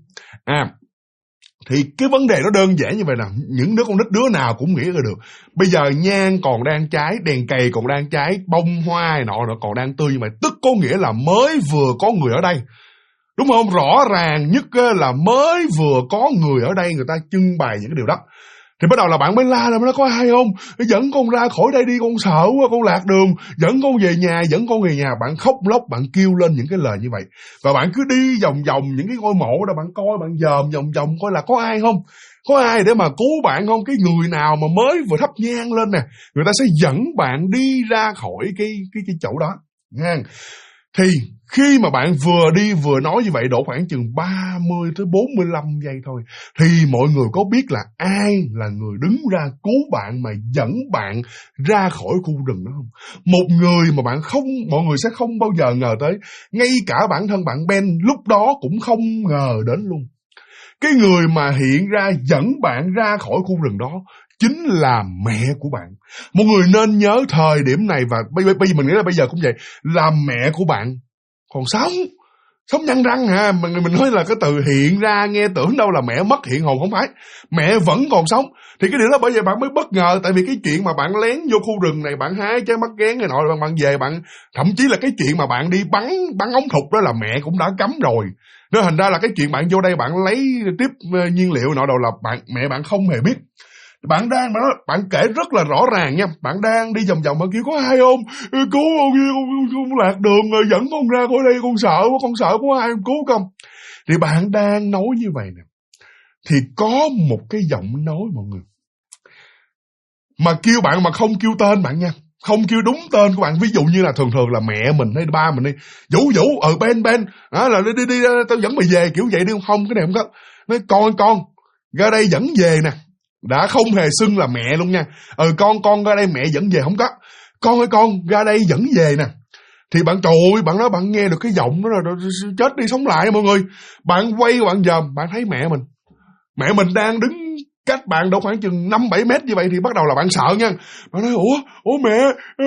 Thì cái vấn đề nó đơn giản như vậy nè, những đứa con nít đứa nào cũng nghĩ ra được. Bây giờ nhang còn đang cháy, đèn cầy còn đang cháy, bông hoa này nọ còn đang tươi như vậy, tức có nghĩa là mới vừa có người ở đây. Đúng không? Rõ ràng nhất là mới vừa có người ở đây, người ta trưng bày những cái điều đó. Thì bắt đầu là bạn mới la là nó có ai không? Dẫn con ra khỏi đây đi, con sợ quá, con lạc đường. Dẫn con về nhà, Bạn khóc lóc, bạn kêu lên những cái lời như vậy. Và bạn cứ đi vòng vòng những cái ngôi mộ đó, bạn coi, bạn dòm vòng coi là có ai không? Có ai để mà cứu bạn không? Cái người nào mà mới vừa thắp nhang lên nè, người ta sẽ dẫn bạn đi ra khỏi cái chỗ đó. Nha. Thì khi mà bạn vừa đi vừa nói như vậy độ khoảng chừng 30 tới 45 giây thôi, thì mọi người có biết là ai là người đứng ra cứu bạn mà dẫn bạn ra khỏi khu rừng đó không? Một người mà mọi người sẽ không bao giờ ngờ tới. Ngay cả bản thân bạn Ben lúc đó cũng không ngờ đến luôn. Cái người mà hiện ra dẫn bạn ra khỏi khu rừng đó chính là mẹ của bạn. Một người nên nhớ thời điểm này, và bây giờ mình nghĩ là bây giờ cũng vậy, là mẹ của bạn còn sống nhăn răng hả? Mình nói là cái từ hiện ra nghe tưởng đâu là mẹ mất hiện hồn, không phải. Mẹ vẫn còn sống. Thì cái điều đó bởi vậy bạn mới bất ngờ, tại vì cái chuyện mà bạn lén vô khu rừng này, bạn hái trái mắc ghén này nọ, bạn về, bạn thậm chí là cái chuyện mà bạn đi bắn ống thục đó là mẹ cũng đã cấm rồi. Nên thành ra là cái chuyện bạn vô đây bạn lấy tiếp nhiên liệu nọ đâu là mẹ bạn không hề biết. Bạn kể rất là rõ ràng nha. Bạn đang đi vòng vòng, bạn kêu có ai không? Cứu con lạc đường rồi, dẫn con ra khỏi đây, con sợ có ai cứu không? Thì bạn đang nói như vậy nè, thì có một cái giọng nói mọi người, mà kêu bạn mà không kêu tên bạn nha, không kêu đúng tên của bạn. Ví dụ như là thường là mẹ mình hay ba mình đi, Vũ Ben đó là đi tao dẫn mày về kiểu vậy đi, không, cái này không có. Nói con ra đây dẫn về nè, đã không hề xưng là mẹ luôn nha. Con ra đây mẹ dẫn về, không có. Con ra đây dẫn về nè. Thì bạn trời ơi, bạn nói bạn nghe được cái giọng đó rồi chết đi sống lại mọi người. Bạn quay bạn dòm, bạn thấy mẹ mình đang đứng cách bạn đâu khoảng chừng 5-7 mét như vậy, thì bắt đầu là bạn sợ nha. Bạn nói ủa mẹ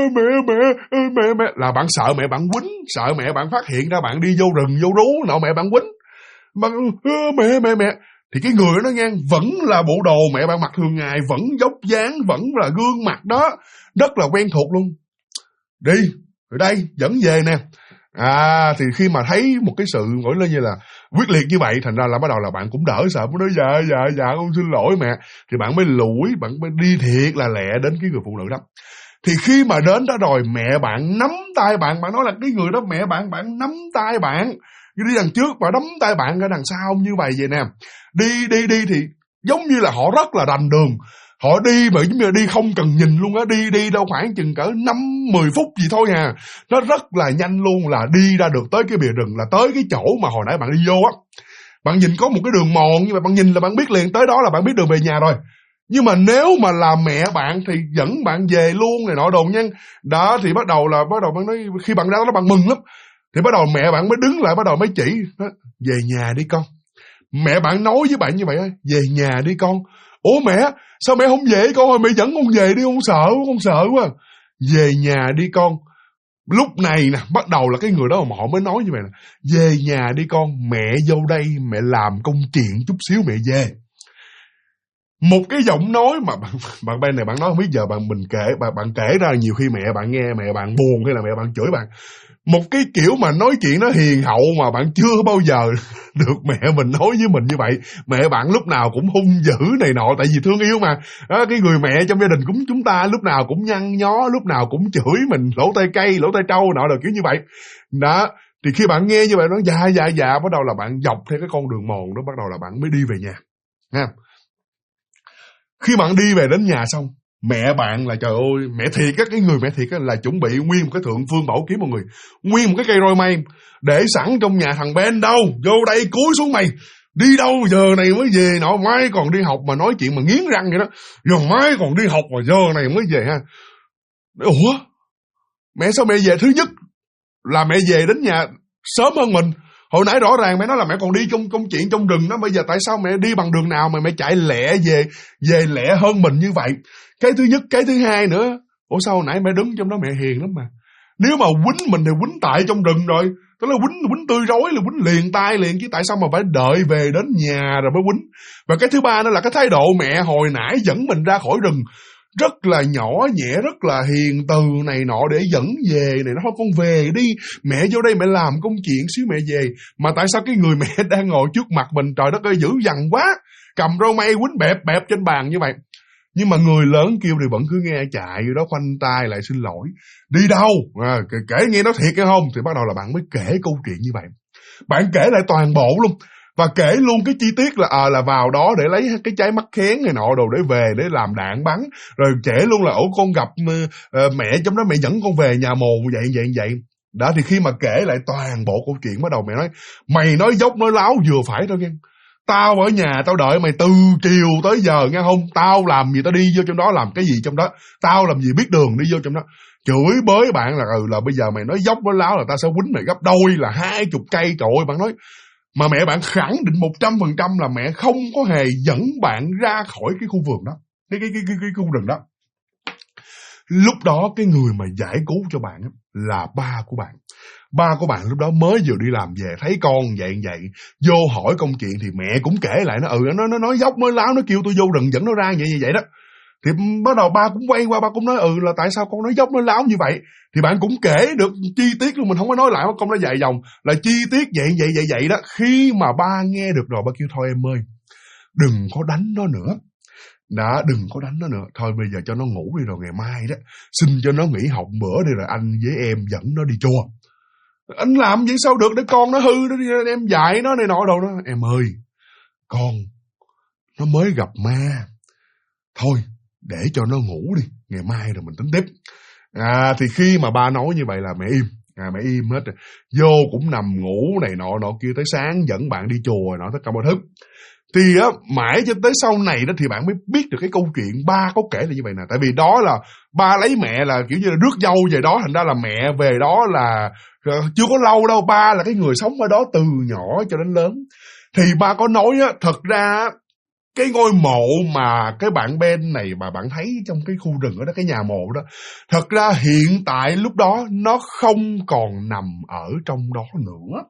là bạn sợ mẹ bạn quýnh, sợ mẹ bạn phát hiện ra bạn đi vô rừng vô rú nọ, mẹ bạn quýnh. Bạn mẹ thì cái người đó nghe vẫn là bộ đồ mẹ bạn mặc thường ngày, vẫn dốc dáng, vẫn là gương mặt đó, rất là quen thuộc luôn. Đi ở đây dẫn về nè. Thì khi mà thấy một cái sự gọi lên như là quyết liệt như vậy, thành ra là bắt đầu là bạn cũng đỡ sợ, mới nói dạ con xin lỗi mẹ. Thì bạn mới lủi, bạn mới đi thiệt là lẹ đến cái người phụ nữ đó. Thì khi mà đến đó rồi, mẹ bạn nắm tay bạn nói là cái người đó mẹ bạn nắm tay bạn, đi đằng trước và nắm tay bạn ra đằng sau như vậy nè. Đi thì giống như là họ rất là rành đường. Họ đi mà giống như đi không cần nhìn luôn á, đi đâu khoảng chừng cỡ 5-10 phút gì thôi à. Nó rất là nhanh luôn, là đi ra được tới cái bìa rừng, là tới cái chỗ mà hồi nãy bạn đi vô á. Bạn nhìn có một cái đường mòn, nhưng mà bạn nhìn là bạn biết liền tới đó là bạn biết đường về nhà rồi. Nhưng mà nếu mà là mẹ bạn thì dẫn bạn về luôn này nọ đồ nha. Đó thì bắt đầu bạn nói, khi bạn ra đó bạn mừng lắm. Thì bắt đầu mẹ bạn mới đứng lại, bắt đầu mới chỉ, về nhà đi con. Mẹ bạn nói với bạn như vậy, về nhà đi con. Ủa mẹ, sao mẹ không về con ơi, mẹ dẫn con về đi, con sợ quá. Về nhà đi con. Lúc này nè, bắt đầu là cái người đó mà họ mới nói như vậy nè, về nhà đi con, mẹ vô đây mẹ làm công chuyện chút xíu mẹ về. Một cái giọng nói mà bạn bên này bạn nói không biết giờ bạn kể ra nhiều khi mẹ bạn nghe mẹ bạn buồn hay là mẹ bạn chửi bạn. Một cái kiểu mà nói chuyện nó hiền hậu mà bạn chưa bao giờ được mẹ mình nói với mình như vậy. Mẹ bạn lúc nào cũng hung dữ này nọ, tại vì thương yêu mà. Đó, cái người mẹ trong gia đình cũng chúng ta lúc nào cũng nhăn nhó, lúc nào cũng chửi mình lỗ tay cây, lỗ tay trâu nọ, là kiểu như vậy. Đó, thì khi bạn nghe như vậy nói dạ, bắt đầu là bạn dọc theo cái con đường mòn đó, bắt đầu là bạn mới đi về nhà. Nha. Khi bạn đi về đến nhà xong, mẹ bạn là trời ơi, mẹ thiệt á, cái người mẹ thiệt á là chuẩn bị nguyên một cái thượng phương bảo kiếm mọi người, nguyên một cái cây roi mây để sẵn trong nhà. Thằng Ben đâu, vô đây cúi xuống mày, đi đâu giờ này mới về nọ, mai còn đi học mà nói chuyện mà nghiến răng vậy đó, giờ mai còn đi học mà giờ này mới về ha. Ủa, mẹ sao mẹ về? Thứ nhất là mẹ về đến nhà sớm hơn mình. Hồi nãy rõ ràng mẹ nói là mẹ còn đi công chuyện trong rừng đó, bây giờ tại sao mẹ đi bằng đường nào mà mẹ chạy lẹ về lẹ hơn mình như vậy? Cái thứ nhất, cái thứ hai nữa, ủa sao hồi nãy mẹ đứng trong đó mẹ hiền lắm mà. Nếu mà quýnh mình thì quýnh tại trong rừng rồi, tức là quýnh tươi rói là quýnh liền tay liền, chứ tại sao mà phải đợi về đến nhà rồi mới quýnh? Và cái thứ ba nữa là cái thái độ mẹ hồi nãy dẫn mình ra khỏi rừng rất là nhỏ nhẹ, rất là hiền từ này nọ để dẫn về này, nó thôi con về đi, mẹ vô đây mẹ làm công chuyện xíu mẹ về. Mà tại sao cái người mẹ đang ngồi trước mặt mình, trời đất ơi dữ dằn quá, cầm roi mây quýnh bẹp trên bàn như vậy. Nhưng mà người lớn kêu thì vẫn cứ nghe chạy đó, khoanh tay lại xin lỗi. Đi đâu? Kể nghe nó thiệt hay không? Thì bắt đầu là bạn mới kể câu chuyện như vậy. Bạn kể lại toàn bộ luôn. Và kể luôn cái chi tiết là vào đó để lấy cái trái mắc khén này nọ đồ để về để làm đạn bắn. Rồi kể luôn là con gặp mẹ trong đó, mẹ dẫn con về nhà mồ vậy. Đó, thì khi mà kể lại toàn bộ câu chuyện, bắt đầu mẹ nói, mày nói dốc nói láo vừa phải thôi nghe. Tao ở nhà tao đợi mày từ chiều tới giờ nghe không? Tao làm gì tao đi vô trong đó làm cái gì trong đó? Tao làm gì biết đường đi vô trong đó? Chửi bới bạn là bây giờ mày nói dốc nói láo là tao sẽ quýnh mày gấp đôi là 20 cây. Trời ơi, bạn nói. Mà mẹ bạn khẳng định 100% là mẹ không có hề dẫn bạn ra khỏi cái khu vườn đó. cái khu rừng đó. Lúc đó cái người mà giải cứu cho bạn là ba của bạn. Ba của bạn lúc đó mới vừa đi làm về, thấy con vậy, vô hỏi công chuyện thì mẹ cũng kể lại, nó nói dốc nói láo, nó kêu tôi vô rừng dẫn nó ra vậy đó. Thì bắt đầu ba cũng quay qua, ba cũng nói là tại sao con nói dốc nói láo như vậy. Thì bạn cũng kể được chi tiết luôn, mình không có nói lại, con nó dạy dòng là chi tiết vậy đó. Khi mà ba nghe được rồi, ba kêu thôi em ơi, đừng có đánh nó nữa. Đã, đừng có đánh nó nữa. Thôi bây giờ cho nó ngủ đi, rồi ngày mai đó xin cho nó nghỉ học bữa đi, rồi anh với em dẫn nó đi chùa. Anh làm vậy sao được, để con nó hư đó, em dạy nó này nọ đâu đó. Em ơi, con nó mới gặp ma, thôi để cho nó ngủ đi, ngày mai rồi mình tính tiếp. Thì khi mà ba nói như vậy là mẹ im. Mẹ im hết rồi. Vô cũng nằm ngủ này nọ kia tới sáng, dẫn bạn đi chùa nọ tất cả mọi thứ. Thì mãi cho tới sau này đó thì bạn mới biết được cái câu chuyện ba có kể là như vậy nè. Tại vì đó là ba lấy mẹ là kiểu như là rước dâu về đó, thành ra là mẹ về đó là chưa có lâu đâu. Ba là cái người sống ở đó từ nhỏ cho đến lớn. Thì ba có nói thật ra cái ngôi mộ mà cái bạn Ben này mà bạn thấy trong cái khu rừng đó, cái nhà mộ đó, thật ra hiện tại lúc đó nó không còn nằm ở trong đó nữa.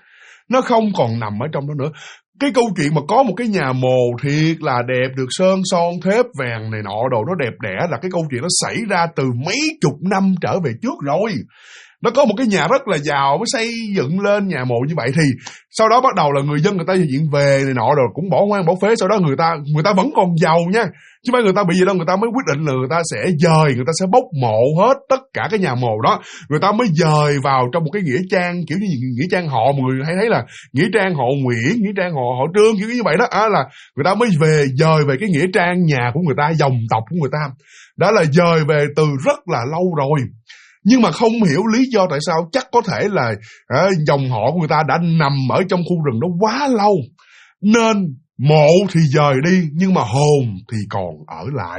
Nó không còn nằm ở trong đó nữa. Cái câu chuyện mà có một cái nhà mồ thiệt là đẹp, được sơn son thép vàng này nọ đồ, nó đẹp đẽ, là cái câu chuyện nó xảy ra từ mấy chục năm trở về trước rồi. Nó có một cái nhà rất là giàu mới xây dựng lên nhà mộ như vậy. Thì sau đó bắt đầu là người dân người ta diện về này nọ rồi cũng bỏ hoang bỏ phế. Sau đó người ta vẫn còn giàu nha, chứ không phải người ta bị gì đâu. Người ta mới quyết định là người ta sẽ dời, người ta sẽ bốc mộ hết tất cả cái nhà mồ đó, người ta mới dời vào trong một cái nghĩa trang, kiểu như nghĩa trang họ. Mọi người hay thấy là nghĩa trang họ Nguyễn, nghĩa trang họ Trương, kiểu như vậy đó. Là người ta mới dời về cái nghĩa trang nhà của người ta, dòng tộc của người ta. Đó là dời về từ rất là lâu rồi. Nhưng mà không hiểu lý do tại sao, chắc có thể là dòng họ của người ta đã nằm ở trong khu rừng đó quá lâu, nên mộ thì dời đi nhưng mà hồn thì còn ở lại.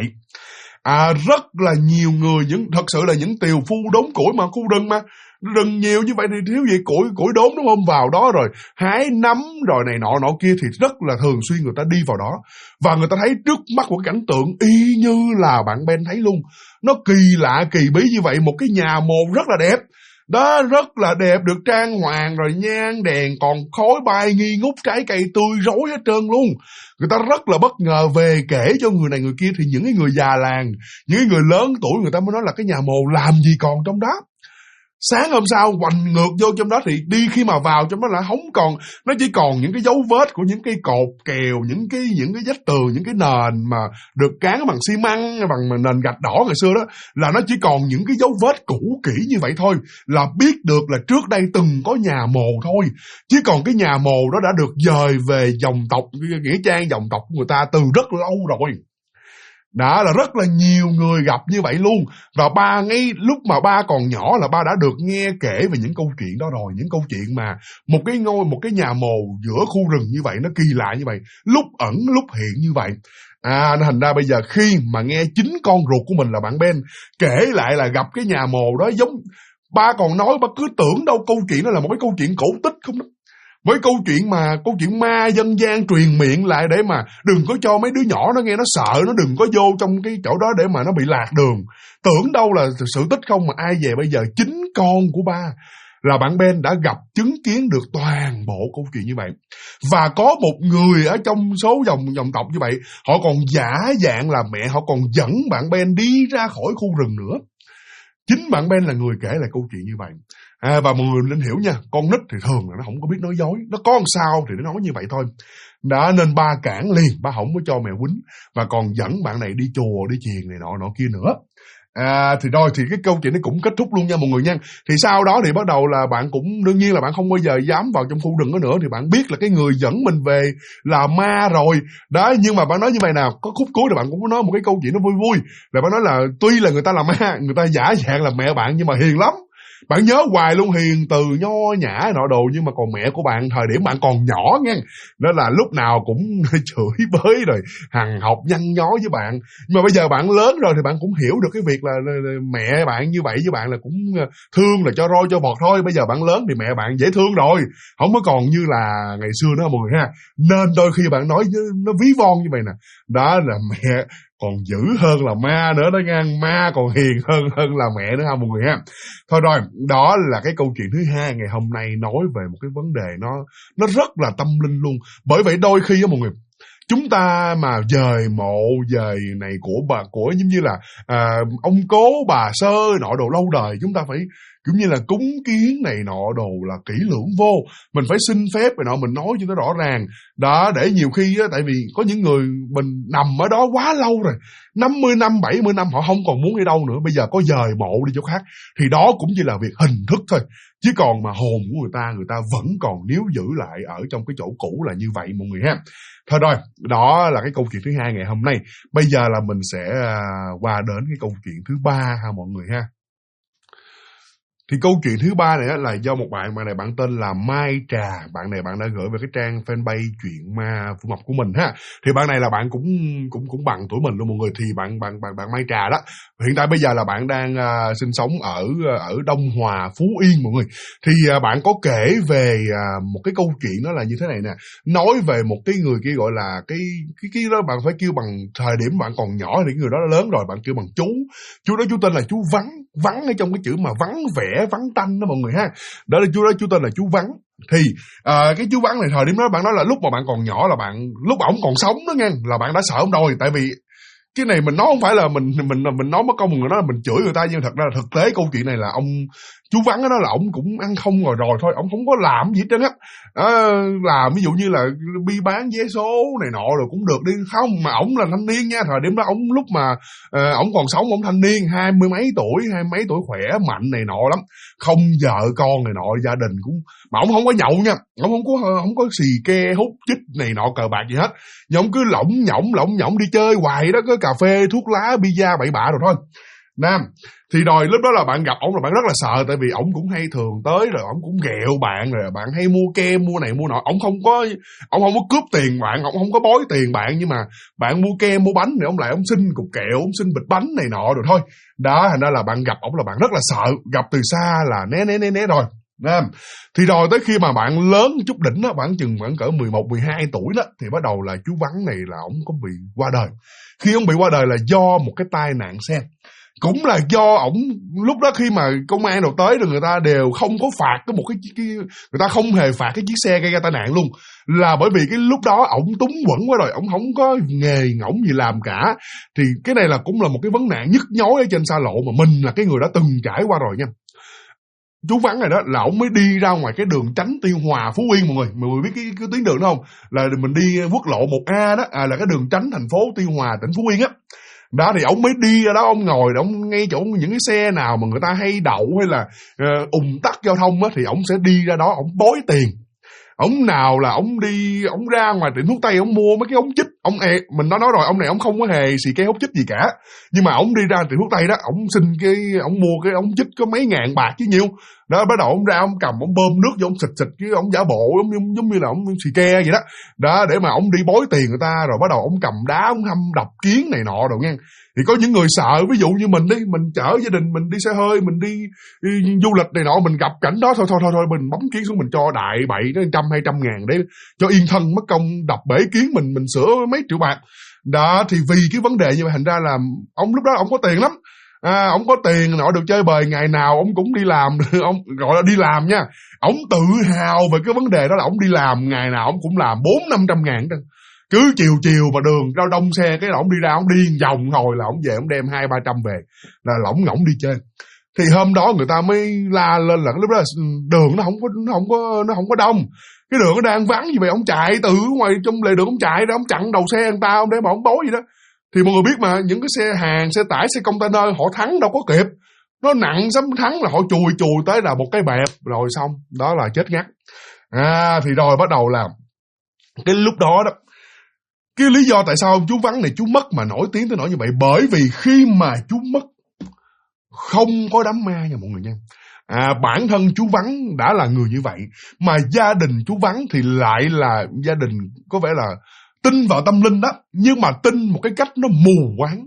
Rất là nhiều người, thật sự là những tiều phu đốn củi, mà khu rừng mà rừng nhiều như vậy thì thiếu gì củi đốn, đúng không? Vào đó rồi hái nấm rồi này nọ kia thì rất là thường xuyên người ta đi vào đó. Và người ta thấy trước mắt của cảnh tượng y như là bạn Ben thấy luôn. Nó kỳ lạ kỳ bí như vậy. Một cái nhà mồ rất là đẹp đó, rất là đẹp, được trang hoàng rồi nhang đèn, còn khói bay nghi ngút, trái cây tươi rối hết trơn luôn. Người ta rất là bất ngờ, về kể cho người này người kia thì những cái người già làng, những cái người lớn tuổi, người ta mới nói là cái nhà mồ làm gì còn trong đó. Sáng hôm sau hoành ngược vô trong đó thì khi mà vào trong đó là không còn, nó chỉ còn những cái dấu vết của những cây cột kèo, những cái vách tường, những cái nền mà được cán bằng xi măng, bằng nền gạch đỏ ngày xưa đó, là nó chỉ còn những cái dấu vết cũ kỹ như vậy thôi, là biết được là trước đây từng có nhà mồ thôi. Chứ còn cái nhà mồ đó đã được dời về dòng tộc, nghĩa trang dòng tộc của người ta từ rất lâu rồi. Đó là rất là nhiều người gặp như vậy luôn. Và ba ngay lúc mà ba còn nhỏ là ba đã được nghe kể về những câu chuyện đó rồi. Những câu chuyện mà một cái nhà mồ giữa khu rừng như vậy, nó kỳ lạ như vậy, lúc ẩn lúc hiện như vậy. Thành ra bây giờ khi mà nghe chính con ruột của mình là bạn Ben kể lại là gặp cái nhà mồ đó, giống ba còn nói, ba cứ tưởng đâu câu chuyện đó là một cái câu chuyện cổ tích không đó. Với câu chuyện ma dân gian truyền miệng lại để mà đừng có cho mấy đứa nhỏ nó nghe nó sợ, nó đừng có vô trong cái chỗ đó để mà nó bị lạc đường. Tưởng đâu là sự tích không, mà ai về bây giờ chính con của ba là bạn Ben đã gặp, chứng kiến được toàn bộ câu chuyện như vậy. Và có một người ở trong số dòng tộc như vậy, họ còn giả dạng là mẹ, họ còn dẫn bạn Ben đi ra khỏi khu rừng nữa. Chính bạn Ben là người kể lại câu chuyện như vậy. Và mọi người nên hiểu nha, con nít thì thường là nó không có biết nói dối, nó có làm sao thì nó nói như vậy thôi. Đó, nên ba cản liền, ba không có cho mẹ quýnh, và còn dẫn bạn này đi chùa, đi chiền này nọ kia nữa. Thì cái câu chuyện nó cũng kết thúc luôn nha mọi người nha. Thì sau đó thì bắt đầu là bạn cũng, đương nhiên là bạn không bao giờ dám vào trong khu rừng đó nữa, thì bạn biết là cái người dẫn mình về là ma rồi. Đó, nhưng mà bạn nói như vậy nào, có khúc cuối thì bạn cũng có nói một cái câu chuyện nó vui vui, là bạn nói là tuy là người ta là ma, người ta giả dạng là mẹ bạn nhưng mà hiền lắm. Bạn nhớ hoài luôn, hiền từ nho nhã nọ đồ, nhưng mà còn mẹ của bạn thời điểm bạn còn nhỏ nha, đó là lúc nào cũng chửi bới rồi hằn học nhăn nhó với bạn. Nhưng mà bây giờ bạn lớn rồi thì bạn cũng hiểu được cái việc là mẹ bạn như vậy với bạn là cũng thương, là cho roi cho bọt thôi. Bây giờ bạn lớn thì mẹ bạn dễ thương rồi, không có còn như là ngày xưa nữa mọi người ha. Nên đôi khi bạn nói nó ví von như vậy nè, đó là mẹ còn dữ hơn là ma nữa đó nha, ma còn hiền hơn là mẹ nữa ha mọi người ha. Thôi rồi, đó là cái câu chuyện thứ hai ngày hôm nay, nói về một cái vấn đề nó rất là tâm linh luôn. Bởi vậy đôi khi á mọi người, chúng ta mà dời mộ dời này của giống như là ông cố bà sơ nọ đồ lâu đời, chúng ta phải cũng như là cúng kiến này nọ đồ là kỹ lưỡng vô, mình phải xin phép này nọ, mình nói cho nó rõ ràng đó, để nhiều khi á, tại vì có những người mình nằm ở đó quá lâu rồi, 50 năm 70 năm họ không còn muốn đi đâu nữa, bây giờ có dời mộ đi chỗ khác thì đó cũng chỉ là việc hình thức thôi, chứ còn mà hồn của người ta vẫn còn níu giữ lại ở trong cái chỗ cũ là như vậy mọi người ha. Thôi rồi, đó là cái câu chuyện thứ hai ngày hôm nay. Bây giờ là mình sẽ qua đến cái câu chuyện thứ ba ha mọi người ha. Thì câu chuyện thứ ba này là do một bạn này bạn tên là Mai Trà, bạn này bạn đã gửi về cái trang fanpage Chuyện Ma Phủ Mộc của mình ha. Thì bạn này là bạn cũng bằng tuổi mình luôn mọi người, thì bạn Mai Trà đó. Hiện tại bây giờ là bạn đang sinh sống ở Đông Hòa, Phú Yên mọi người. Thì bạn có kể về một cái câu chuyện đó là như thế này nè, nói về một cái người kia gọi là cái đó bạn phải kêu bằng thời điểm bạn còn nhỏ thì người đó đã lớn rồi, bạn kêu bằng chú đó, chú tên là chú Vắng ở trong cái chữ mà vắng vẻ vắng tanh đó mọi người ha. Đó là chú tên là chú Vắng. Thì cái chú Vắng này thời điểm đó bạn nói là lúc mà bạn còn nhỏ là lúc ổng còn sống đó nha, là bạn đã sợ ổng rồi. Tại vì cái này mình nói không phải là mình nói mất công người đó là mình chửi người ta, nhưng thật ra là thực tế câu chuyện này là chú Vắng đó là ổng cũng ăn không rồi thôi, ổng không có làm gì hết trơn á. Làm ví dụ như là bi bán vé số này nọ rồi cũng được đi, không mà ổng là thanh niên nha, thời điểm đó ổng lúc mà ổng còn sống ổng thanh niên, hai mươi mấy tuổi khỏe mạnh này nọ lắm, không vợ con này nọ, gia đình cũng mà ổng không có nhậu nha, ổng không có xì ke hút chích này nọ cờ bạc gì hết, nhưng ổng cứ lỏng nhỏng đi chơi hoài đó, có cà phê thuốc lá bia bậy bạ rồi thôi. Nam thì rồi lúc đó là bạn gặp ổng là bạn rất là sợ, tại vì ổng cũng hay thường tới rồi ổng cũng ghẹo bạn, rồi bạn hay mua kem mua này mua nọ, ổng không có cướp tiền bạn, ổng không có bói tiền bạn, nhưng mà bạn mua kem mua bánh thì ổng xin cục kẹo, ổng xin bịch bánh này nọ rồi thôi. Đó, thành ra là bạn gặp ổng là bạn rất là sợ, gặp từ xa là né rồi. Nam thì rồi tới khi mà bạn lớn chút đỉnh đó, bạn cỡ 11 12 tuổi đó, thì bắt đầu là chú Vắng này là ổng có bị qua đời. Khi ổng bị qua đời là do một cái tai nạn xe. Cũng là do ổng lúc đó khi mà công an đầu tới rồi người ta đều không có phạt cái một cái người ta không hề phạt cái chiếc xe gây ra tai nạn luôn, là bởi vì cái lúc đó ổng túng quẫn quá rồi, ổng không có nghề ngỗng gì làm cả. Thì cái này là cũng là một cái vấn nạn nhức nhối ở trên xa lộ mà mình là cái người đã từng trải qua rồi nha. Chú Vắng này đó là ổng mới đi ra ngoài cái đường Chánh Tuy Hòa Phú Yên mọi người biết cái tuyến đường đó không? Là mình đi quốc lộ 1A đó, là cái đường tránh thành phố Tuy Hòa tỉnh Phú Yên á. Đó thì ổng mới đi ra đó, ổng ngồi ổng ngay chỗ những cái xe nào mà người ta hay đậu hay là ùn tắc giao thông á, thì ổng sẽ đi ra đó ổng bói tiền. Ổng nào là ổng ra ngoài tiệm thuốc tây, ổng mua mấy cái ống chích, mình nói rồi, ông này ổng không có hề xì ke hút chích gì cả, nhưng mà ổng đi ra tiệm thuốc tây đó, ổng mua cái ống chích có mấy ngàn bạc chứ nhiêu đó, bắt đầu ổng ra ổng cầm ổng bơm nước vô ổng xịt chứ ổng giả bộ giống như là ổng xì ke vậy đó, để mà ổng đi bói tiền người ta, rồi bắt đầu ổng cầm đá ổng hâm đập kiến này nọ rồi nha. Thì có những người sợ, ví dụ như mình chở gia đình mình đi xe hơi, mình đi du lịch này nọ, mình gặp cảnh đó thôi mình bấm kiến xuống mình cho đại bậy đến 100-200 ngàn để cho yên thân, mất công đập bể kiến mình sửa mấy triệu bạc. Đó thì vì cái vấn đề như vậy thành ra là ông lúc đó ông có tiền lắm. Ông có tiền nọ được chơi bời, ngày nào ông cũng đi làm, ông gọi là đi làm nha. Ông tự hào về cái vấn đề đó là ông đi làm, ngày nào ông cũng làm 400-500 ngàn. Cứ chiều mà đường ra đông xe, cái là ông đi ra ông đi vòng hồi là ông về ông đem 200-300 về, là lỏng ngỗng đi chơi. Thì hôm đó người ta mới la lên là lúc đó đường nó không có đông, cái đường nó đang vắng như vậy, ông chạy từ ngoài trong lề đường ông chạy ra, ông chặn đầu xe người ta, ông để mà ông bói gì đó. Thì mọi người biết mà, những cái xe hàng, xe tải, xe container họ thắng đâu có kịp, nó nặng sắm thắng là họ chùi tới là một cái bẹp rồi xong, đó là chết ngắt. Thì rồi bắt đầu là cái lúc đó cái lý do tại sao chú Vắng này chú mất mà nổi tiếng tới nỗi như vậy, bởi vì khi mà chú mất không có đám ma nha mọi người nha. Bản thân chú Vắng đã là người như vậy, mà gia đình chú Vắng thì lại là gia đình có vẻ là tin vào tâm linh đó, nhưng mà tin một cái cách nó mù quáng.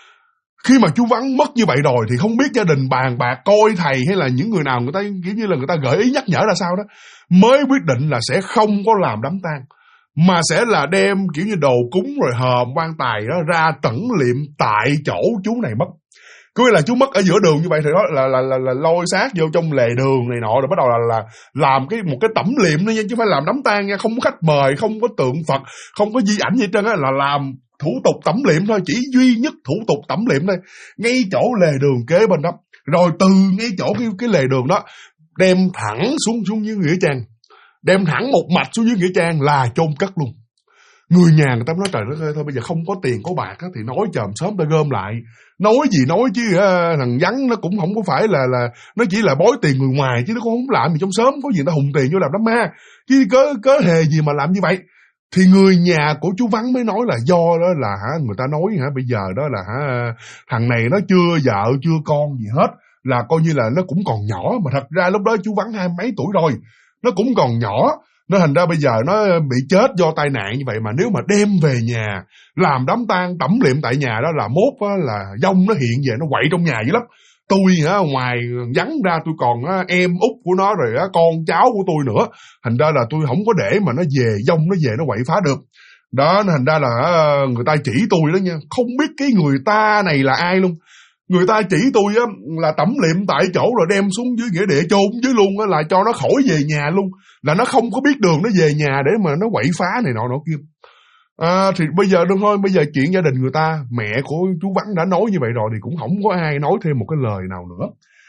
Khi mà chú Vắng mất như vậy rồi thì không biết gia đình bàn bạc coi thầy hay là những người nào người ta kiểu như là người ta gợi ý nhắc nhở ra sao đó, mới quyết định là sẽ không có làm đám tang, mà sẽ là đem kiểu như đồ cúng rồi hòm quan tài đó ra tẩn liệm tại chỗ chú này mất. Có nghĩa là chú mất ở giữa đường như vậy thì đó là lôi xác vô trong lề đường này nọ, rồi bắt đầu là làm một cái tẩm liệm nữa nha, chứ không phải làm đám tang nha, không có khách mời, không có tượng Phật, không có di ảnh gì hết trơn á, là làm thủ tục tẩm liệm thôi, chỉ duy nhất thủ tục tẩm liệm thôi, ngay chỗ lề đường kế bên đó. Rồi từ ngay chỗ cái lề đường đó đem thẳng xuống dưới nghĩa trang, đem thẳng một mạch xuống dưới nghĩa trang là chôn cất luôn. Người nhà người ta nói trời đất ơi, thôi bây giờ không có tiền có bạc á, thì nói chòm sớm ta gom lại. Nói gì nói chứ thằng Vắng nó cũng không có phải là nó chỉ là bói tiền người ngoài, chứ nó cũng không làm gì trong xóm có gì ta hùng tiền vô làm đám ma, chứ cớ hề gì mà làm như vậy. Thì người nhà của chú Vắng mới nói là do đó là người ta nói bây giờ đó là thằng này nó chưa vợ chưa con gì hết, là coi như là nó cũng còn nhỏ, mà thật ra lúc đó chú Vắng 20 mấy tuổi rồi, nó cũng còn nhỏ. Nó thành ra bây giờ nó bị chết do tai nạn như vậy, mà nếu mà đem về nhà làm đám tang tẩm liệm tại nhà đó là mốt là vong nó hiện về nó quậy trong nhà dữ lắm. Tôi ngoài Vắng ra tôi còn em út của nó rồi con cháu của tôi nữa, thành ra là tôi không có để mà nó về vong nó về nó quậy phá được. Đó, thành ra là người ta chỉ tôi đó nha, không biết cái người ta này là ai luôn. Người ta chỉ tôi là tẩm liệm tại chỗ rồi đem xuống dưới nghĩa địa chôn dưới luôn là cho nó khỏi về nhà luôn, là nó không có biết đường nó về nhà để mà nó quậy phá này nọ kia. Thì bây giờ đừng thôi, bây giờ chuyện gia đình người ta, mẹ của chú Vắng đã nói như vậy rồi thì cũng không có ai nói thêm một cái lời nào nữa.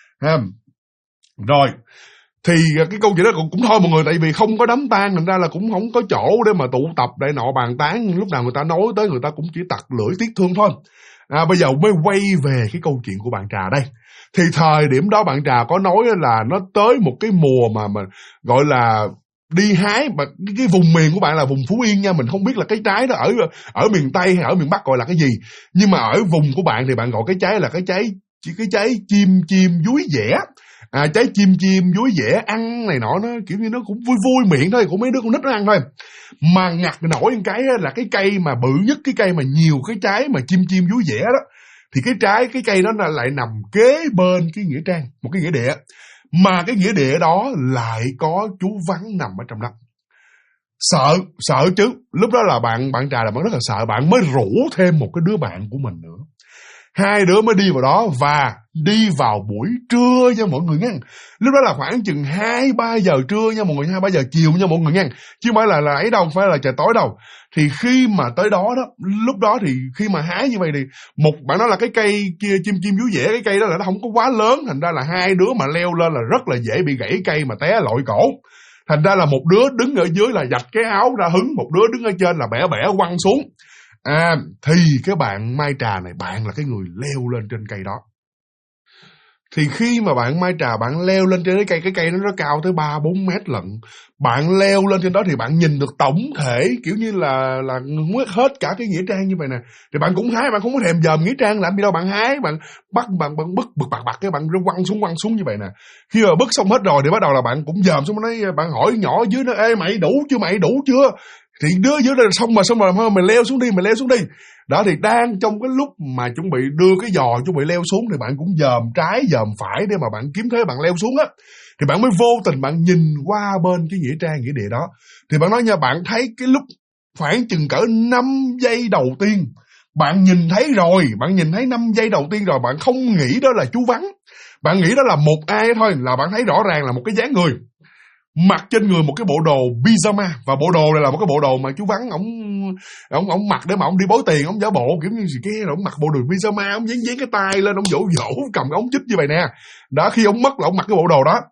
Rồi thì cái câu chuyện đó cũng thôi mọi người, tại vì không có đám tang thành ra là cũng không có chỗ để mà tụ tập đại nọ bàn tán, lúc nào người ta nói tới người ta cũng chỉ tặc lưỡi tiếc thương thôi. Bây giờ mới quay về cái câu chuyện của bạn Trà đây. Thì thời điểm đó bạn Trà có nói là nó tới một cái mùa mà gọi là đi hái, mà cái vùng miền của bạn là vùng Phú Yên nha, mình không biết là cái trái đó ở miền Tây hay ở miền Bắc gọi là cái gì, nhưng mà ở vùng của bạn thì bạn gọi cái trái là cái trái chim dúi dẻ. Trái chim dúi dẻ ăn này nọ, nó kiểu như nó cũng vui miệng thôi, của mấy đứa con nít nó ăn thôi. Mà ngặt nổi một cái là cái cây mà bự nhất, cái cây mà nhiều cái trái mà chim dúi dẻ đó, thì cái cây đó lại nằm kế bên cái nghĩa trang, một cái nghĩa địa, mà cái nghĩa địa đó lại có chú Vắng nằm ở trong đó. Sợ chứ, lúc đó là bạn Trà là bạn rất là sợ, bạn mới rủ thêm một cái đứa bạn của mình nữa. Hai đứa mới đi vào đó, và đi vào buổi trưa nha mọi người nha. Lúc đó là khoảng chừng 2-3 giờ trưa nha mọi người, 2-3 giờ chiều nha mọi người nha. Chứ không phải là ấy đâu, không phải là trời tối đâu. Thì khi mà tới đó đó, lúc đó thì khi mà hái như vậy thì bạn nói là cái cây kia chim vú dẻ, cái cây đó là nó không có quá lớn, thành ra là hai đứa mà leo lên là rất là dễ bị gãy cây mà té lội cổ. Thành ra là một đứa đứng ở dưới là giặt cái áo ra hứng, một đứa đứng ở trên là bẻ quăng xuống. Thì cái bạn Mai Trà này, bạn là cái người leo lên trên cây đó. Thì khi mà bạn Mai Trà bạn leo lên trên cái cây nó cao tới 3-4 mét lận. Bạn leo lên trên đó thì bạn nhìn được tổng thể kiểu như là nguyên hết cả cái nghĩa trang như vậy nè. Thì bạn cũng hái, bạn không có thèm dòm nghĩa trang làm gì đâu, bạn hái, bạn bắt bạn bực bạc cái bạn quăng xuống như vậy nè. Khi mà bứt xong hết rồi thì bắt đầu là bạn cũng dòm xuống, bạn hỏi nhỏ dưới nó, ê mày đủ chưa? Thì đứa dưới đây xong rồi mày leo xuống đi. Đó, thì đang trong cái lúc mà chuẩn bị đưa cái giò chuẩn bị leo xuống thì bạn cũng dòm trái dòm phải để mà bạn kiếm thế bạn leo xuống á. Thì bạn mới vô tình bạn nhìn qua bên cái nghĩa trang nghĩa địa đó. Thì bạn nói nha, bạn thấy cái lúc khoảng chừng cỡ 5 giây đầu tiên bạn nhìn thấy 5 giây đầu tiên rồi, bạn không nghĩ đó là chú Vắng. Bạn nghĩ đó là một ai thôi, là bạn thấy rõ ràng là một cái dáng người mặc trên người một cái bộ đồ pyjama, và bộ đồ này là một cái bộ đồ mà chú Vắng ổng mặc để mà ổng đi bối tiền, ổng giả bộ kiểu như gì kia, rồi ổng mặc bộ đồ pyjama, ổng dán cái tay lên, ổng vỗ cầm cái ống chích như vậy nè. Đó, khi ổng mất là ổng mặc cái bộ đồ đó.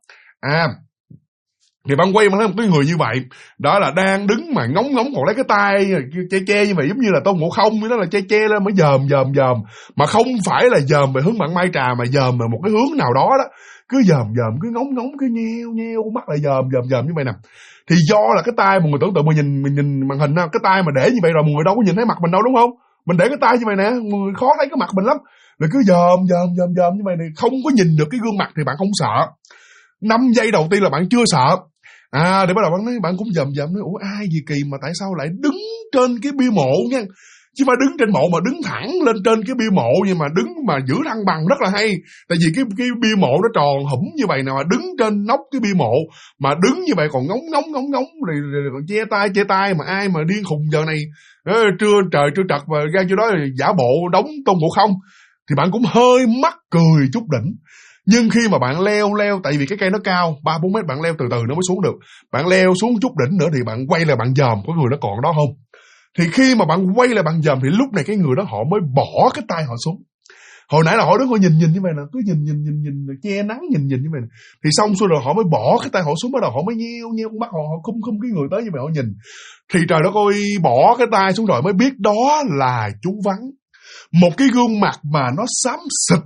Thì bạn quay mà thấy một cái người như vậy, đó là đang đứng mà ngóng còn lấy cái tay che như vậy, giống như là Tôn Ngộ Không vậy đó, là che lên mới dòm, mà không phải là dòm về hướng bạn Mai Trà, mà dòm về một cái hướng nào đó đó. Cứ dòm, cứ ngóng, cứ nheo mắt lại dòm như vậy nè. Thì do là cái tay mọi người tưởng tượng, mình nhìn màn hình nào, cái tay mà để như vậy rồi mọi người đâu có nhìn thấy mặt mình đâu, đúng không? Mình để cái tay như vậy nè, mọi người khó thấy cái mặt mình lắm. Rồi cứ dòm như vậy này, không có nhìn được cái gương mặt thì bạn không sợ. 5 giây đầu tiên là bạn chưa sợ. Để bắt đầu bạn nói, bạn cũng dòm nói, ủa ai gì kỳ mà tại sao lại đứng trên cái bia mộ nha. chứ phải đứng trên mộ mà đứng thẳng lên trên cái bia mộ, nhưng mà đứng mà giữ thăng bằng rất là hay. Tại vì cái bia mộ nó tròn hủm như vậy nào, mà đứng trên nóc cái bia mộ mà đứng như vậy còn ngóng rồi còn che tay mà ai mà điên khùng giờ này trưa trật và ra chỗ đó giả bộ đóng Tôn Ngộ Không thì bạn cũng hơi mắc cười chút đỉnh. Nhưng khi mà bạn leo tại vì cái cây nó cao 3-4 mét, bạn leo từ từ nó mới xuống được. Bạn leo xuống chút đỉnh nữa thì bạn quay lại bạn dòm có người nó còn đó không. Thì khi mà bạn quay lại bạn dòm thì lúc này cái người đó họ mới bỏ cái tay họ xuống. Hồi nãy là họ đứng họ nhìn như vậy nè, cứ nhìn che nắng nhìn như vậy nè. Thì xong xuôi rồi họ mới bỏ cái tay họ xuống, bắt đầu họ mới nheo con mắt họ khum cái người tới như vậy họ nhìn. Thì trời đất ơi, bỏ cái tay xuống rồi mới biết đó là chú Vắng. Một cái gương mặt mà nó xám xịt,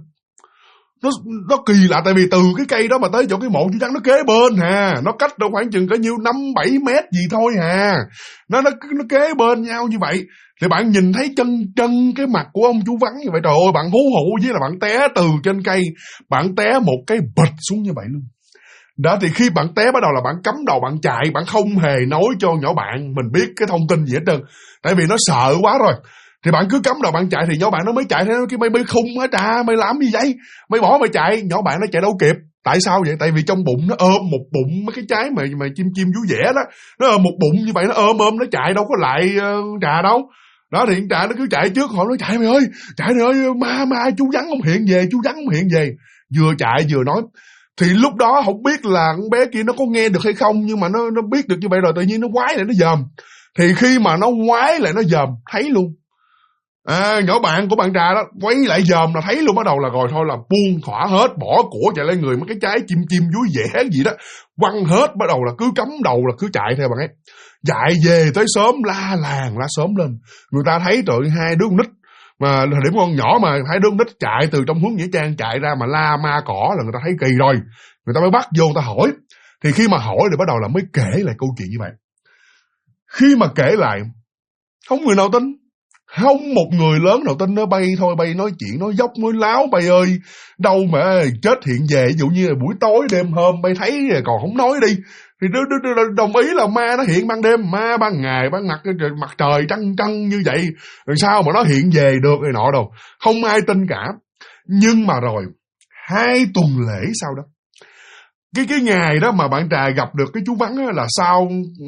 nó kỳ lạ, tại vì từ cái cây đó mà tới chỗ cái mộ chú Vắng nó kế bên hà, nó cách đâu khoảng chừng cỡ nhiêu 5-7 mét gì thôi hà, nó kế bên nhau như vậy. Thì bạn nhìn thấy chân cái mặt của ông chú Vắng như vậy, trời ơi, bạn hú hụ với là bạn té từ trên cây, bạn té một cái bịch xuống như vậy luôn. Đó, thì khi bạn té bắt đầu là bạn cắm đầu bạn chạy, bạn không hề nói cho nhỏ bạn mình biết cái thông tin gì hết trơn, tại vì nó sợ quá rồi. Thì bạn cứ cắm đầu bạn chạy thì nhỏ bạn nó mới chạy theo cái mày khùng hả trà, mày làm gì vậy, mày bỏ mày chạy. Nhỏ bạn nó chạy đâu kịp. Tại sao vậy? Tại vì trong bụng nó ôm một bụng mấy cái trái mà chim vui vẻ đó, nó ôm một bụng như vậy, nó ôm nó chạy đâu có lại trà đâu. Đó thì trà nó cứ chạy trước, họ nói chạy mày ơi ma chú Vắng không hiện về. Vừa chạy vừa nói. Thì lúc đó không biết là con bé kia nó có nghe được hay không, nhưng mà nó biết được như vậy rồi tự nhiên nó ngoái lại nó dòm. Thì khi mà nó ngoái lại nó dòm thấy luôn. Nhỏ bạn của bạn trà đó quay lại dòm là thấy luôn, bắt đầu là rồi thôi là buông thỏa hết, bỏ của chạy lên người mấy cái trái chim vui vẻ gì đó quăng hết, bắt đầu là cứ cắm đầu là cứ chạy theo bạn ấy. Chạy về tới sớm la làng la sớm lên, người ta thấy trời, hai đứa con nít mà thời điểm con nhỏ mà hai đứa con nít chạy từ trong hướng nghĩa trang chạy ra mà la ma cỏ là người ta thấy kỳ rồi, người ta mới bắt vô người ta hỏi. Thì khi mà hỏi thì bắt đầu là mới kể lại câu chuyện như vậy. Khi mà kể lại không người nào tin, không một người lớn nào tin. Nó bay thôi, bay nói chuyện nói dốc nói láo, bay ơi đâu mà chết hiện về, ví dụ như là buổi tối đêm hôm bay thấy còn không nói đi thì đồng ý là ma nó hiện ban đêm, ma ban ngày ban mặt trời trăng như vậy rồi sao mà nó hiện về được này nọ đâu, không ai tin cả. Nhưng mà rồi 2 tuần lễ sau đó, cái ngày đó mà bạn trà gặp được cái chú Vắng là sau,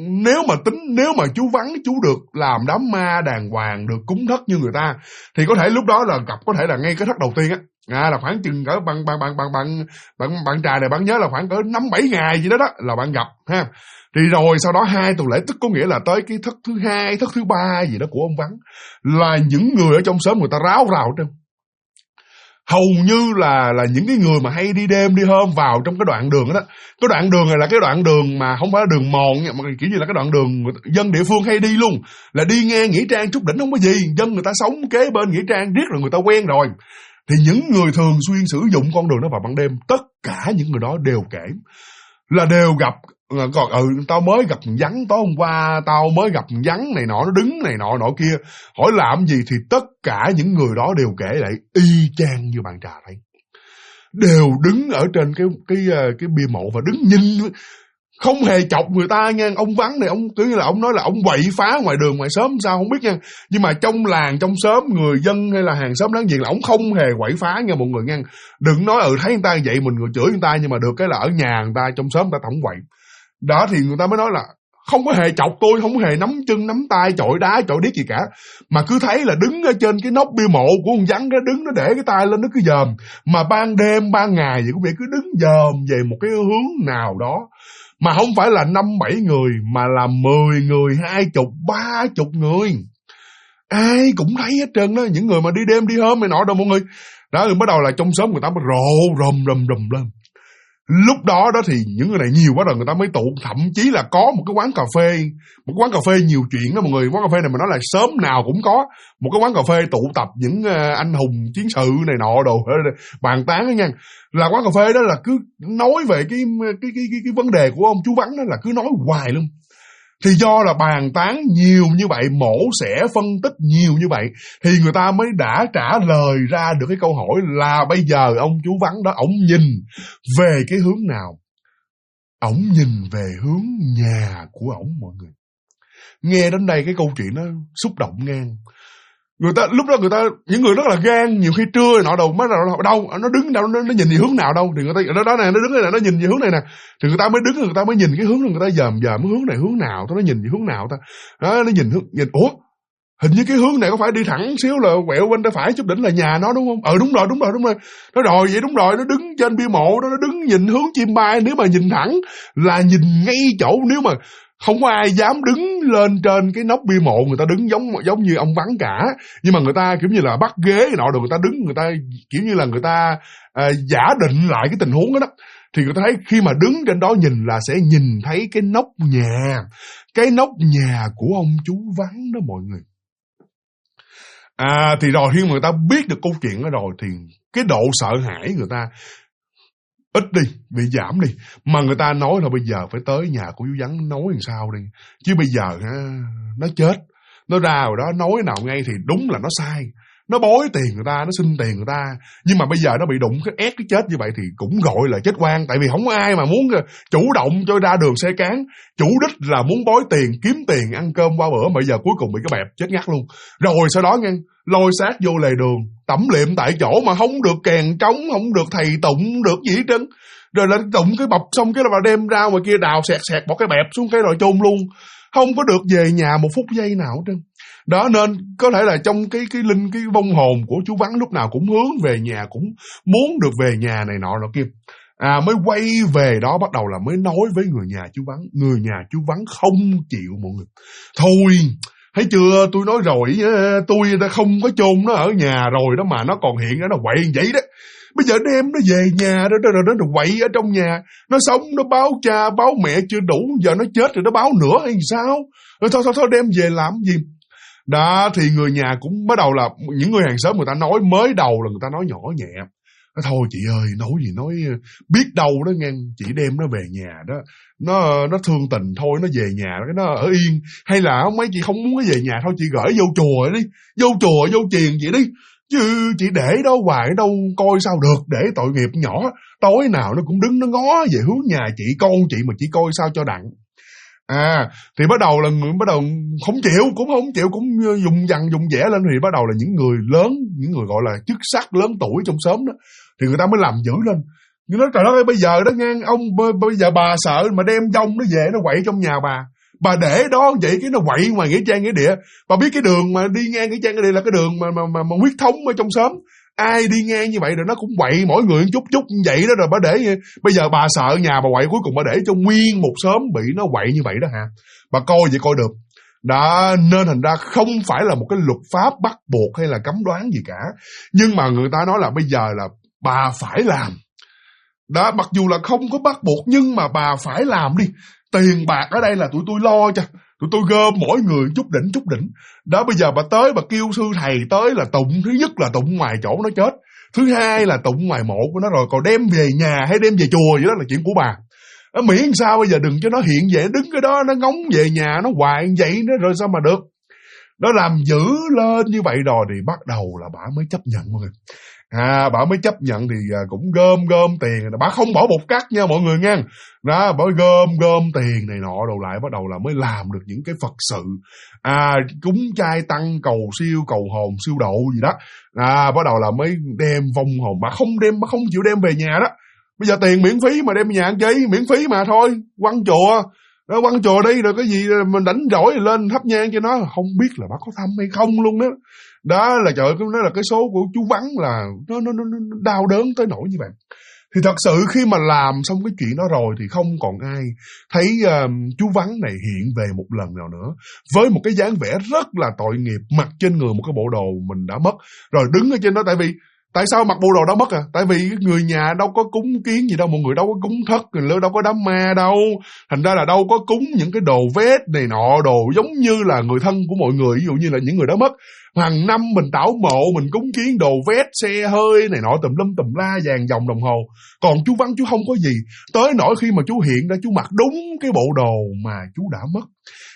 nếu mà chú Vắng chú được làm đám ma đàng hoàng, được cúng thất như người ta thì có thể lúc đó là gặp, có thể là ngay cái thất đầu tiên là khoảng chừng cỡ bạn trà này bạn nhớ là khoảng cỡ 5-7 ngày gì đó là bạn gặp ha. Thì rồi sau đó 2 tuần lễ, tức có nghĩa là tới cái thất thứ 2, thất thứ 3 gì đó của ông Vắng, là những người ở trong xóm người ta ráo rào trên. Hầu như là những cái người mà hay đi đêm đi hôm vào trong cái đoạn đường đó. Cái đoạn đường này là cái đoạn đường mà không phải là đường mòn, mà kiểu như là cái đoạn đường dân địa phương hay đi luôn, là đi ngang nghĩa trang Trúc Đỉnh không có gì, dân người ta sống kế bên nghĩa trang riết rồi người ta quen rồi. Thì những người thường xuyên sử dụng con đường đó vào ban đêm, tất cả những người đó đều kể là đều gặp. Còn tao mới gặp Vắng tối hôm qua, tao mới gặp Vắng này nọ, nó đứng này nọ kia. Hỏi làm gì thì tất cả những người đó đều kể lại y chang như bạn trà thấy, đều đứng ở trên cái bia mộ và đứng nhìn, không hề chọc người ta nha. Ông Vắng này, ông cứ như là ông nói là ông quậy phá ngoài đường ngoài xóm sao không biết nha, nhưng mà trong làng trong xóm người dân hay là hàng xóm láng giềng là ông không hề quậy phá nha mọi người nha. Đừng nói thấy người ta vậy mình người chửi người ta, nhưng mà được cái là ở nhà người ta trong xóm người ta tổng quậy. Đó thì người ta mới nói là không có hề chọc tôi, không hề nắm chân nắm tay chọi đá chọi điếc gì cả, mà cứ thấy là đứng ở trên cái nóc bia mộ của con Vắng đó, đứng nó để cái tay lên nó cứ dòm, mà ban đêm ban ngày vậy cũng vậy, cứ đứng dòm về một cái hướng nào đó, mà không phải là 5-7 người mà là 10 người, 20, 30 người, ai cũng thấy hết trơn đó. Những người mà đi đêm đi hôm này nọ đâu mọi người. Đó rồi bắt đầu là trong xóm người ta mới rộ rầm lên. Lúc đó thì những người này nhiều quá rồi người ta mới tụ, thậm chí là có một cái quán cà phê nhiều chuyện đó mọi người. Quán cà phê này mà nói là xóm nào cũng có một cái quán cà phê tụ tập những anh hùng chiến sự này nọ đồ bàn tán đó nha. Là quán cà phê đó là cứ nói về cái vấn đề của ông chú Vắng đó, là cứ nói hoài luôn. Thì do là bàn tán nhiều như vậy, mổ xẻ phân tích nhiều như vậy, thì người ta mới đã trả lời ra được cái câu hỏi là bây giờ ông chú Vắng đó, ổng nhìn về cái hướng nào? Ổng nhìn về hướng nhà của ổng mọi người. Nghe đến đây cái câu chuyện nó xúc động ngang. Lúc đó những người rất là gan, nhiều khi trưa nọ đâu mới đâu nó đứng đâu, nó nhìn về hướng nào đâu, thì người ta đó này, nó đứng đây, nó nhìn về hướng này nè, thì người ta mới đứng, người ta mới nhìn cái hướng, người ta dòm cái hướng này hướng nào, nó nhìn về hướng nào ta, đó, nó nhìn ủa, hình như cái hướng này có phải đi thẳng xíu là quẹo bên tay phải chút đỉnh là nhà nó đúng không? Đúng rồi. Nó rồi vậy đúng rồi, nó đứng trên bia mộ đó, nó đứng nhìn hướng chim bay, nếu mà nhìn thẳng là nhìn ngay chỗ, nếu mà không có ai dám đứng lên trên cái nóc bia mộ, người ta đứng giống như ông Vắng cả, nhưng mà người ta kiểu như là bắt ghế nọ rồi người ta đứng, người ta kiểu như là người ta giả định lại cái tình huống đó, thì người ta thấy khi mà đứng trên đó nhìn là sẽ nhìn thấy cái nóc nhà của ông chú Vắng đó mọi người. Thì rồi khi mà người ta biết được câu chuyện đó rồi thì cái độ sợ hãi người ta ít đi, bị giảm đi. Mà người ta nói là bây giờ phải tới nhà của chú Vắng nói làm sao đi. Chứ bây giờ nó chết, nó ra rồi đó, nói nào ngay thì đúng là nó sai. Nó bói tiền người ta, nó xin tiền người ta. Nhưng mà bây giờ nó bị đụng cái ép cái chết như vậy thì cũng gọi là chết oan. Tại vì không có ai mà muốn chủ động cho ra đường xe cán. Chủ đích là muốn bói tiền, kiếm tiền, ăn cơm qua bữa. Mà bây giờ cuối cùng bị cái bẹp chết ngắt luôn. Rồi sau đó nghe lôi xác vô lề đường, tẩm liệm tại chỗ mà không được kèn trống, không được thầy tụng, không được gì hết trơn. Rồi là tụng cái bọc xong cái là bà đem ra ngoài kia đào sẹt bỏ cái bẹp xuống cái rồi chôn luôn. Không có được về nhà một phút giây nào hết trơn. Đó nên có thể là trong cái vong hồn của chú Vắng lúc nào cũng hướng về nhà, cũng muốn được về nhà này nọ rồi kia. Mới quay về đó bắt đầu là mới nói với người nhà chú Vắng. Người nhà chú Vắng không chịu mọi người. Thôi, thấy chưa, tôi nói rồi, tôi đã không có chôn nó ở nhà rồi đó mà nó còn hiện ra nó quậy vậy đó. Bây giờ đem nó về nhà đó, nó quậy ở trong nhà. Nó sống, nó báo cha, báo mẹ chưa đủ, giờ nó chết rồi nó báo nữa hay sao? Rồi thôi đem về làm gì? Đó thì người nhà cũng bắt đầu là những người hàng xóm người ta nói, mới đầu là người ta nói nhỏ nhẹ. Thôi chị ơi, nói gì nói, biết đâu đó nghe, chị đem nó về nhà đó, nó thương tình thôi, nó về nhà đó, nó ở yên. Hay là mấy chị không muốn nó về nhà thôi, chị gửi vô chùa đi, vô chiền chị đi. Chứ chị để đó hoài đâu coi sao được, để tội nghiệp nhỏ, tối nào nó cũng đứng nó ngó về hướng nhà chị, con chị mà chị coi sao cho đặng. Thì bắt đầu là người bắt đầu không chịu, cũng dùng dằn dùng vẽ lên, thì bắt đầu là những người lớn, những người gọi là chức sắc lớn tuổi trong xóm đó, thì người ta mới làm dữ lên. Nhưng nói trời ơi, bây giờ đó ngang ông, bây giờ bà sợ mà đem dông nó về nó quậy trong nhà bà để đó vậy cái nó quậy ngoài nghĩa trang nghĩa địa. Bà biết cái đường mà đi ngang nghĩa trang nghĩa địa là cái đường mà huyết thống ở trong xóm. Ai đi ngang như vậy rồi nó cũng quậy mỗi người chút như vậy đó, rồi bà để bây giờ bà sợ nhà bà quậy, cuối cùng bà để cho nguyên một xóm bị nó quậy như vậy đó hả? Bà coi vậy coi được. Đó nên thành ra không phải là một cái luật pháp bắt buộc hay là cấm đoán gì cả, nhưng mà người ta nói là bây giờ là bà phải làm. Đó, mặc dù là không có bắt buộc nhưng mà bà phải làm đi. Tiền bạc ở đây là tụi tôi lo cho, tụi tôi gom mỗi người chút đỉnh. Đó bây giờ bà tới bà kêu sư thầy tới là tụng, thứ nhất là tụng ngoài chỗ nó chết, thứ hai là tụng ngoài mộ của nó, rồi còn đem về nhà hay đem về chùa vậy đó là chuyện của bà. Miễn sao bây giờ đừng cho nó hiện vậy, đứng cái đó nó ngóng về nhà nó hoài vậy đó, rồi sao mà được. Nó làm dữ lên như vậy rồi thì bắt đầu là bà mới chấp nhận mọi người. Bà mới chấp nhận thì cũng gom tiền. Bà không bỏ bột cắt nha mọi người nha. Đó, bà gom tiền này nọ đồ lại, bắt đầu là mới làm được những cái Phật sự. Cúng chay tăng cầu siêu, cầu hồn siêu độ gì đó. Bắt đầu là mới đem vong hồn. Bà không chịu đem về nhà đó. Bây giờ tiền miễn phí mà đem về nhà ăn chơi, miễn phí mà thôi, quăng chùa đi, rồi cái gì mình đánh rỗi lên thắp nhang cho nó. Không biết là bà có thăm hay không luôn đó. Đó là trời ơi, nó là cái số của chú Vắng là nó đau đớn tới nỗi như vậy. Thì thật sự khi mà làm xong cái chuyện đó rồi thì không còn ai thấy chú Vắng này hiện về một lần nào nữa, với một cái dáng vẻ rất là tội nghiệp, mặc trên người một cái bộ đồ mình đã mất, rồi đứng ở trên đó. Tại sao mặc bộ đồ đó mất Tại vì người nhà đâu có cúng kiến gì đâu, mọi người đâu có cúng thất, rồi đâu có đám ma đâu. Thành ra là đâu có cúng những cái đồ vét này nọ, đồ giống như là người thân của mọi người, ví dụ như là những người đó mất. Hàng năm mình tảo mộ, mình cúng kiến đồ vét, xe hơi này nọ tùm lum tùm la, vàng dòng đồng hồ. Còn chú Vắng chú không có gì. Tới nỗi khi mà chú hiện ra, chú mặc đúng cái bộ đồ mà chú đã mất.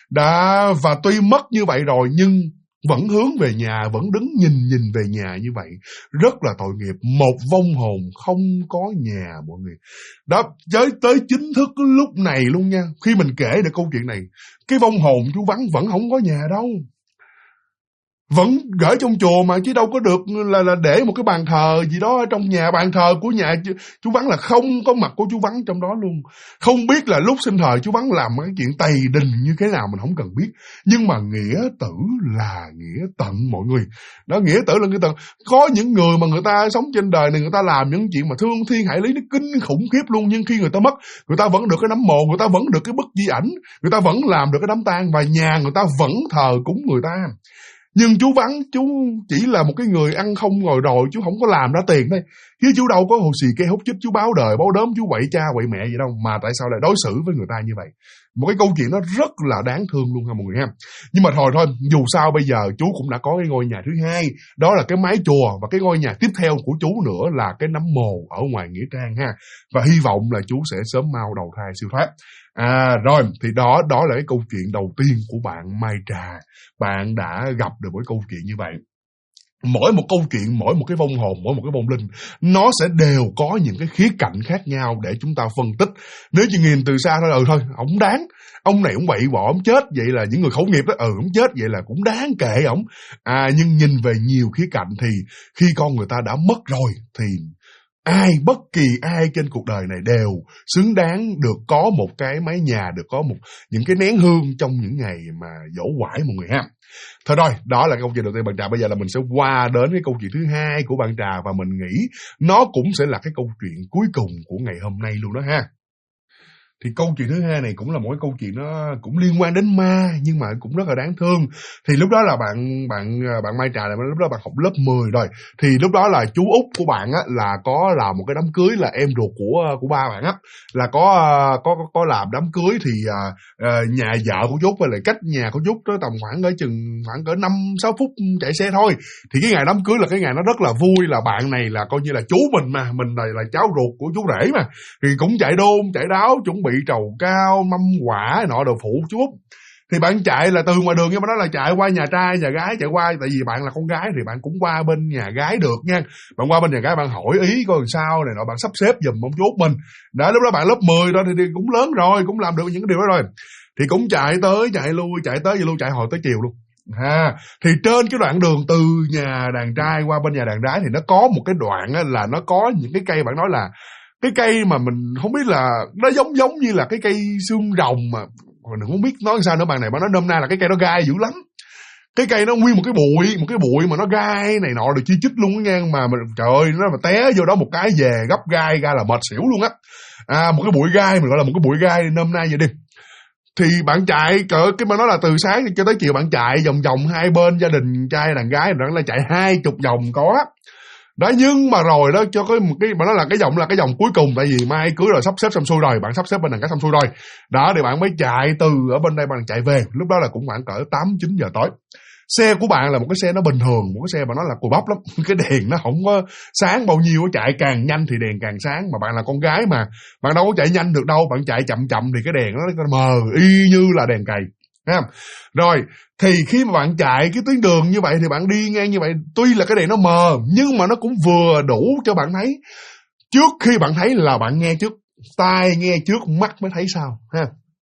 Và tuy mất như vậy rồi nhưng vẫn hướng về nhà, vẫn đứng nhìn về nhà như vậy. Rất là tội nghiệp. Một vong hồn không có nhà mọi người. Đó, tới chính thức lúc này luôn nha. Khi mình kể được câu chuyện này, cái vong hồn chú Vắng vẫn không có nhà đâu. vẫn gửi trong chùa mà, chứ đâu có được là để một cái bàn thờ gì đó ở trong nhà. Bàn thờ của nhà chú Vắng là không có mặt của chú Vắng trong đó luôn. Không biết là lúc sinh thời chú Vắng làm cái chuyện tày đình như thế nào mình không cần biết, nhưng mà nghĩa tử là nghĩa tận mọi người. Đó, nghĩa tử là nghĩa tận. Có những người mà người ta sống trên đời này, người ta làm những chuyện mà thương thiên hại lý nó kinh khủng khiếp luôn, nhưng khi người ta mất, người ta vẫn được cái nấm mồ, người ta vẫn được cái bức di ảnh, người ta vẫn làm được cái đám tang, và nhà người ta vẫn thờ cúng người ta. Nhưng chú Vắng, chú chỉ là một cái người ăn không ngồi đòi, chú không có làm ra tiền đây. Chứ chú đâu có hồ xì kê hút chích, chú báo đời báo đốm, chú quậy cha quậy mẹ gì đâu. Mà tại sao lại đối xử với người ta như vậy? Một cái câu chuyện nó rất là đáng thương luôn ha mọi người ha. Nhưng mà thôi, dù sao bây giờ chú cũng đã có cái ngôi nhà thứ hai, đó là cái mái chùa, và cái ngôi nhà tiếp theo của chú nữa là cái nấm mồ ở ngoài nghĩa trang ha. Và hy vọng là chú sẽ sớm mau đầu thai siêu thoát. Rồi, thì đó là cái câu chuyện đầu tiên của bạn Mai Trà. Bạn đã gặp được một câu chuyện như vậy. Mỗi một câu chuyện, mỗi một cái vong hồn, mỗi một cái vong linh, nó sẽ đều có những cái khía cạnh khác nhau để chúng ta phân tích. Nếu chỉ nhìn từ xa thôi, ổng đáng, ông này ổng bậy bọ, ổng chết, vậy là những người khẩu nghiệp đó, ổng chết, vậy là cũng đáng kệ ổng. Nhưng nhìn về nhiều khía cạnh thì khi con người ta đã mất rồi thì bất kỳ ai trên cuộc đời này đều xứng đáng được có một cái mái nhà, được có những cái nén hương trong những ngày mà dỗ quải mọi người ha. Thôi rồi, đó là câu chuyện đầu tiên bạn Trà. Bây giờ là mình sẽ qua đến cái câu chuyện thứ hai của bạn Trà, và mình nghĩ nó cũng sẽ là cái câu chuyện cuối cùng của ngày hôm nay luôn đó ha. Thì câu chuyện thứ hai này cũng là một cái câu chuyện nó cũng liên quan đến ma, nhưng mà cũng rất là đáng thương. Thì lúc đó là bạn Mai Trà, lúc đó bạn học lớp 10 rồi. Thì lúc đó là chú út của bạn á là có làm một cái đám cưới, là em ruột của ba bạn á, là có làm đám cưới. Thì nhà vợ của chú với lại cách nhà của chú đó tầm khoảng cỡ 5-6 phút chạy xe thôi. Thì cái ngày đám cưới là cái ngày nó rất là vui, là bạn này là coi như là chú mình mà, mình này là cháu ruột của chú rể mà, thì cũng chạy đôn chạy đáo chuẩn bị trầu cao, mâm quả nọ đồ phụ chú út. Thì bạn chạy là từ ngoài đường, nhưng mà đó là chạy qua nhà trai nhà gái, chạy qua, tại vì bạn là con gái thì bạn cũng qua bên nhà gái được nha. Bạn qua bên nhà gái bạn hỏi ý coi làm sao này nọ, bạn sắp xếp giùm ông chú út mình. Đã lúc đó bạn lớp 10 rồi thì cũng lớn rồi, cũng làm được những cái điều đó rồi. Thì cũng chạy tới chạy lui, chạy hồi tới chiều luôn. Thì trên cái đoạn đường từ nhà đàn trai qua bên nhà đàn gái thì nó có một cái đoạn á, là nó có những cái cây, bạn nói là cái cây mà mình không biết là nó giống như là cái cây xương rồng, mà mình không biết nói sao nữa bạn này. Bạn nói nôm na là cái cây nó gai dữ lắm. Cái cây nó nguyên một cái bụi mà nó gai này nọ rồi chi chít luôn á nha. Mà trời ơi, nó mà té vô đó một cái về gấp gai ra là mệt xỉu luôn á. Một cái bụi gai, mình gọi là một cái bụi gai nôm na vậy đi. Thì bạn chạy cái mà nói là từ sáng cho tới chiều bạn chạy vòng hai bên gia đình trai đàn gái, rồi là chạy 20 vòng có đó. Nhưng mà rồi đó, cho cái một cái mà nó là cái vòng cuối cùng, tại vì mai cưới rồi, sắp xếp xong xuôi rồi, bạn sắp xếp bên đằng cái xong xuôi rồi đó, thì bạn mới chạy từ ở bên đây bạn chạy về. Lúc đó là cũng khoảng cỡ 8-9 giờ tối. Xe của bạn là một cái xe nó bình thường, một cái xe mà nó là cùi bắp lắm, cái đèn nó không có sáng bao nhiêu, chạy càng nhanh thì đèn càng sáng. Mà bạn là con gái mà, bạn đâu có chạy nhanh được đâu, bạn chạy chậm thì cái đèn nó mờ y như là đèn cày. Rồi, thì khi mà bạn chạy cái tuyến đường như vậy thì bạn đi ngang như vậy, tuy là cái đèn nó mờ nhưng mà nó cũng vừa đủ cho bạn thấy. Trước khi bạn thấy là bạn nghe trước, tai nghe trước, mắt mới thấy sau ha.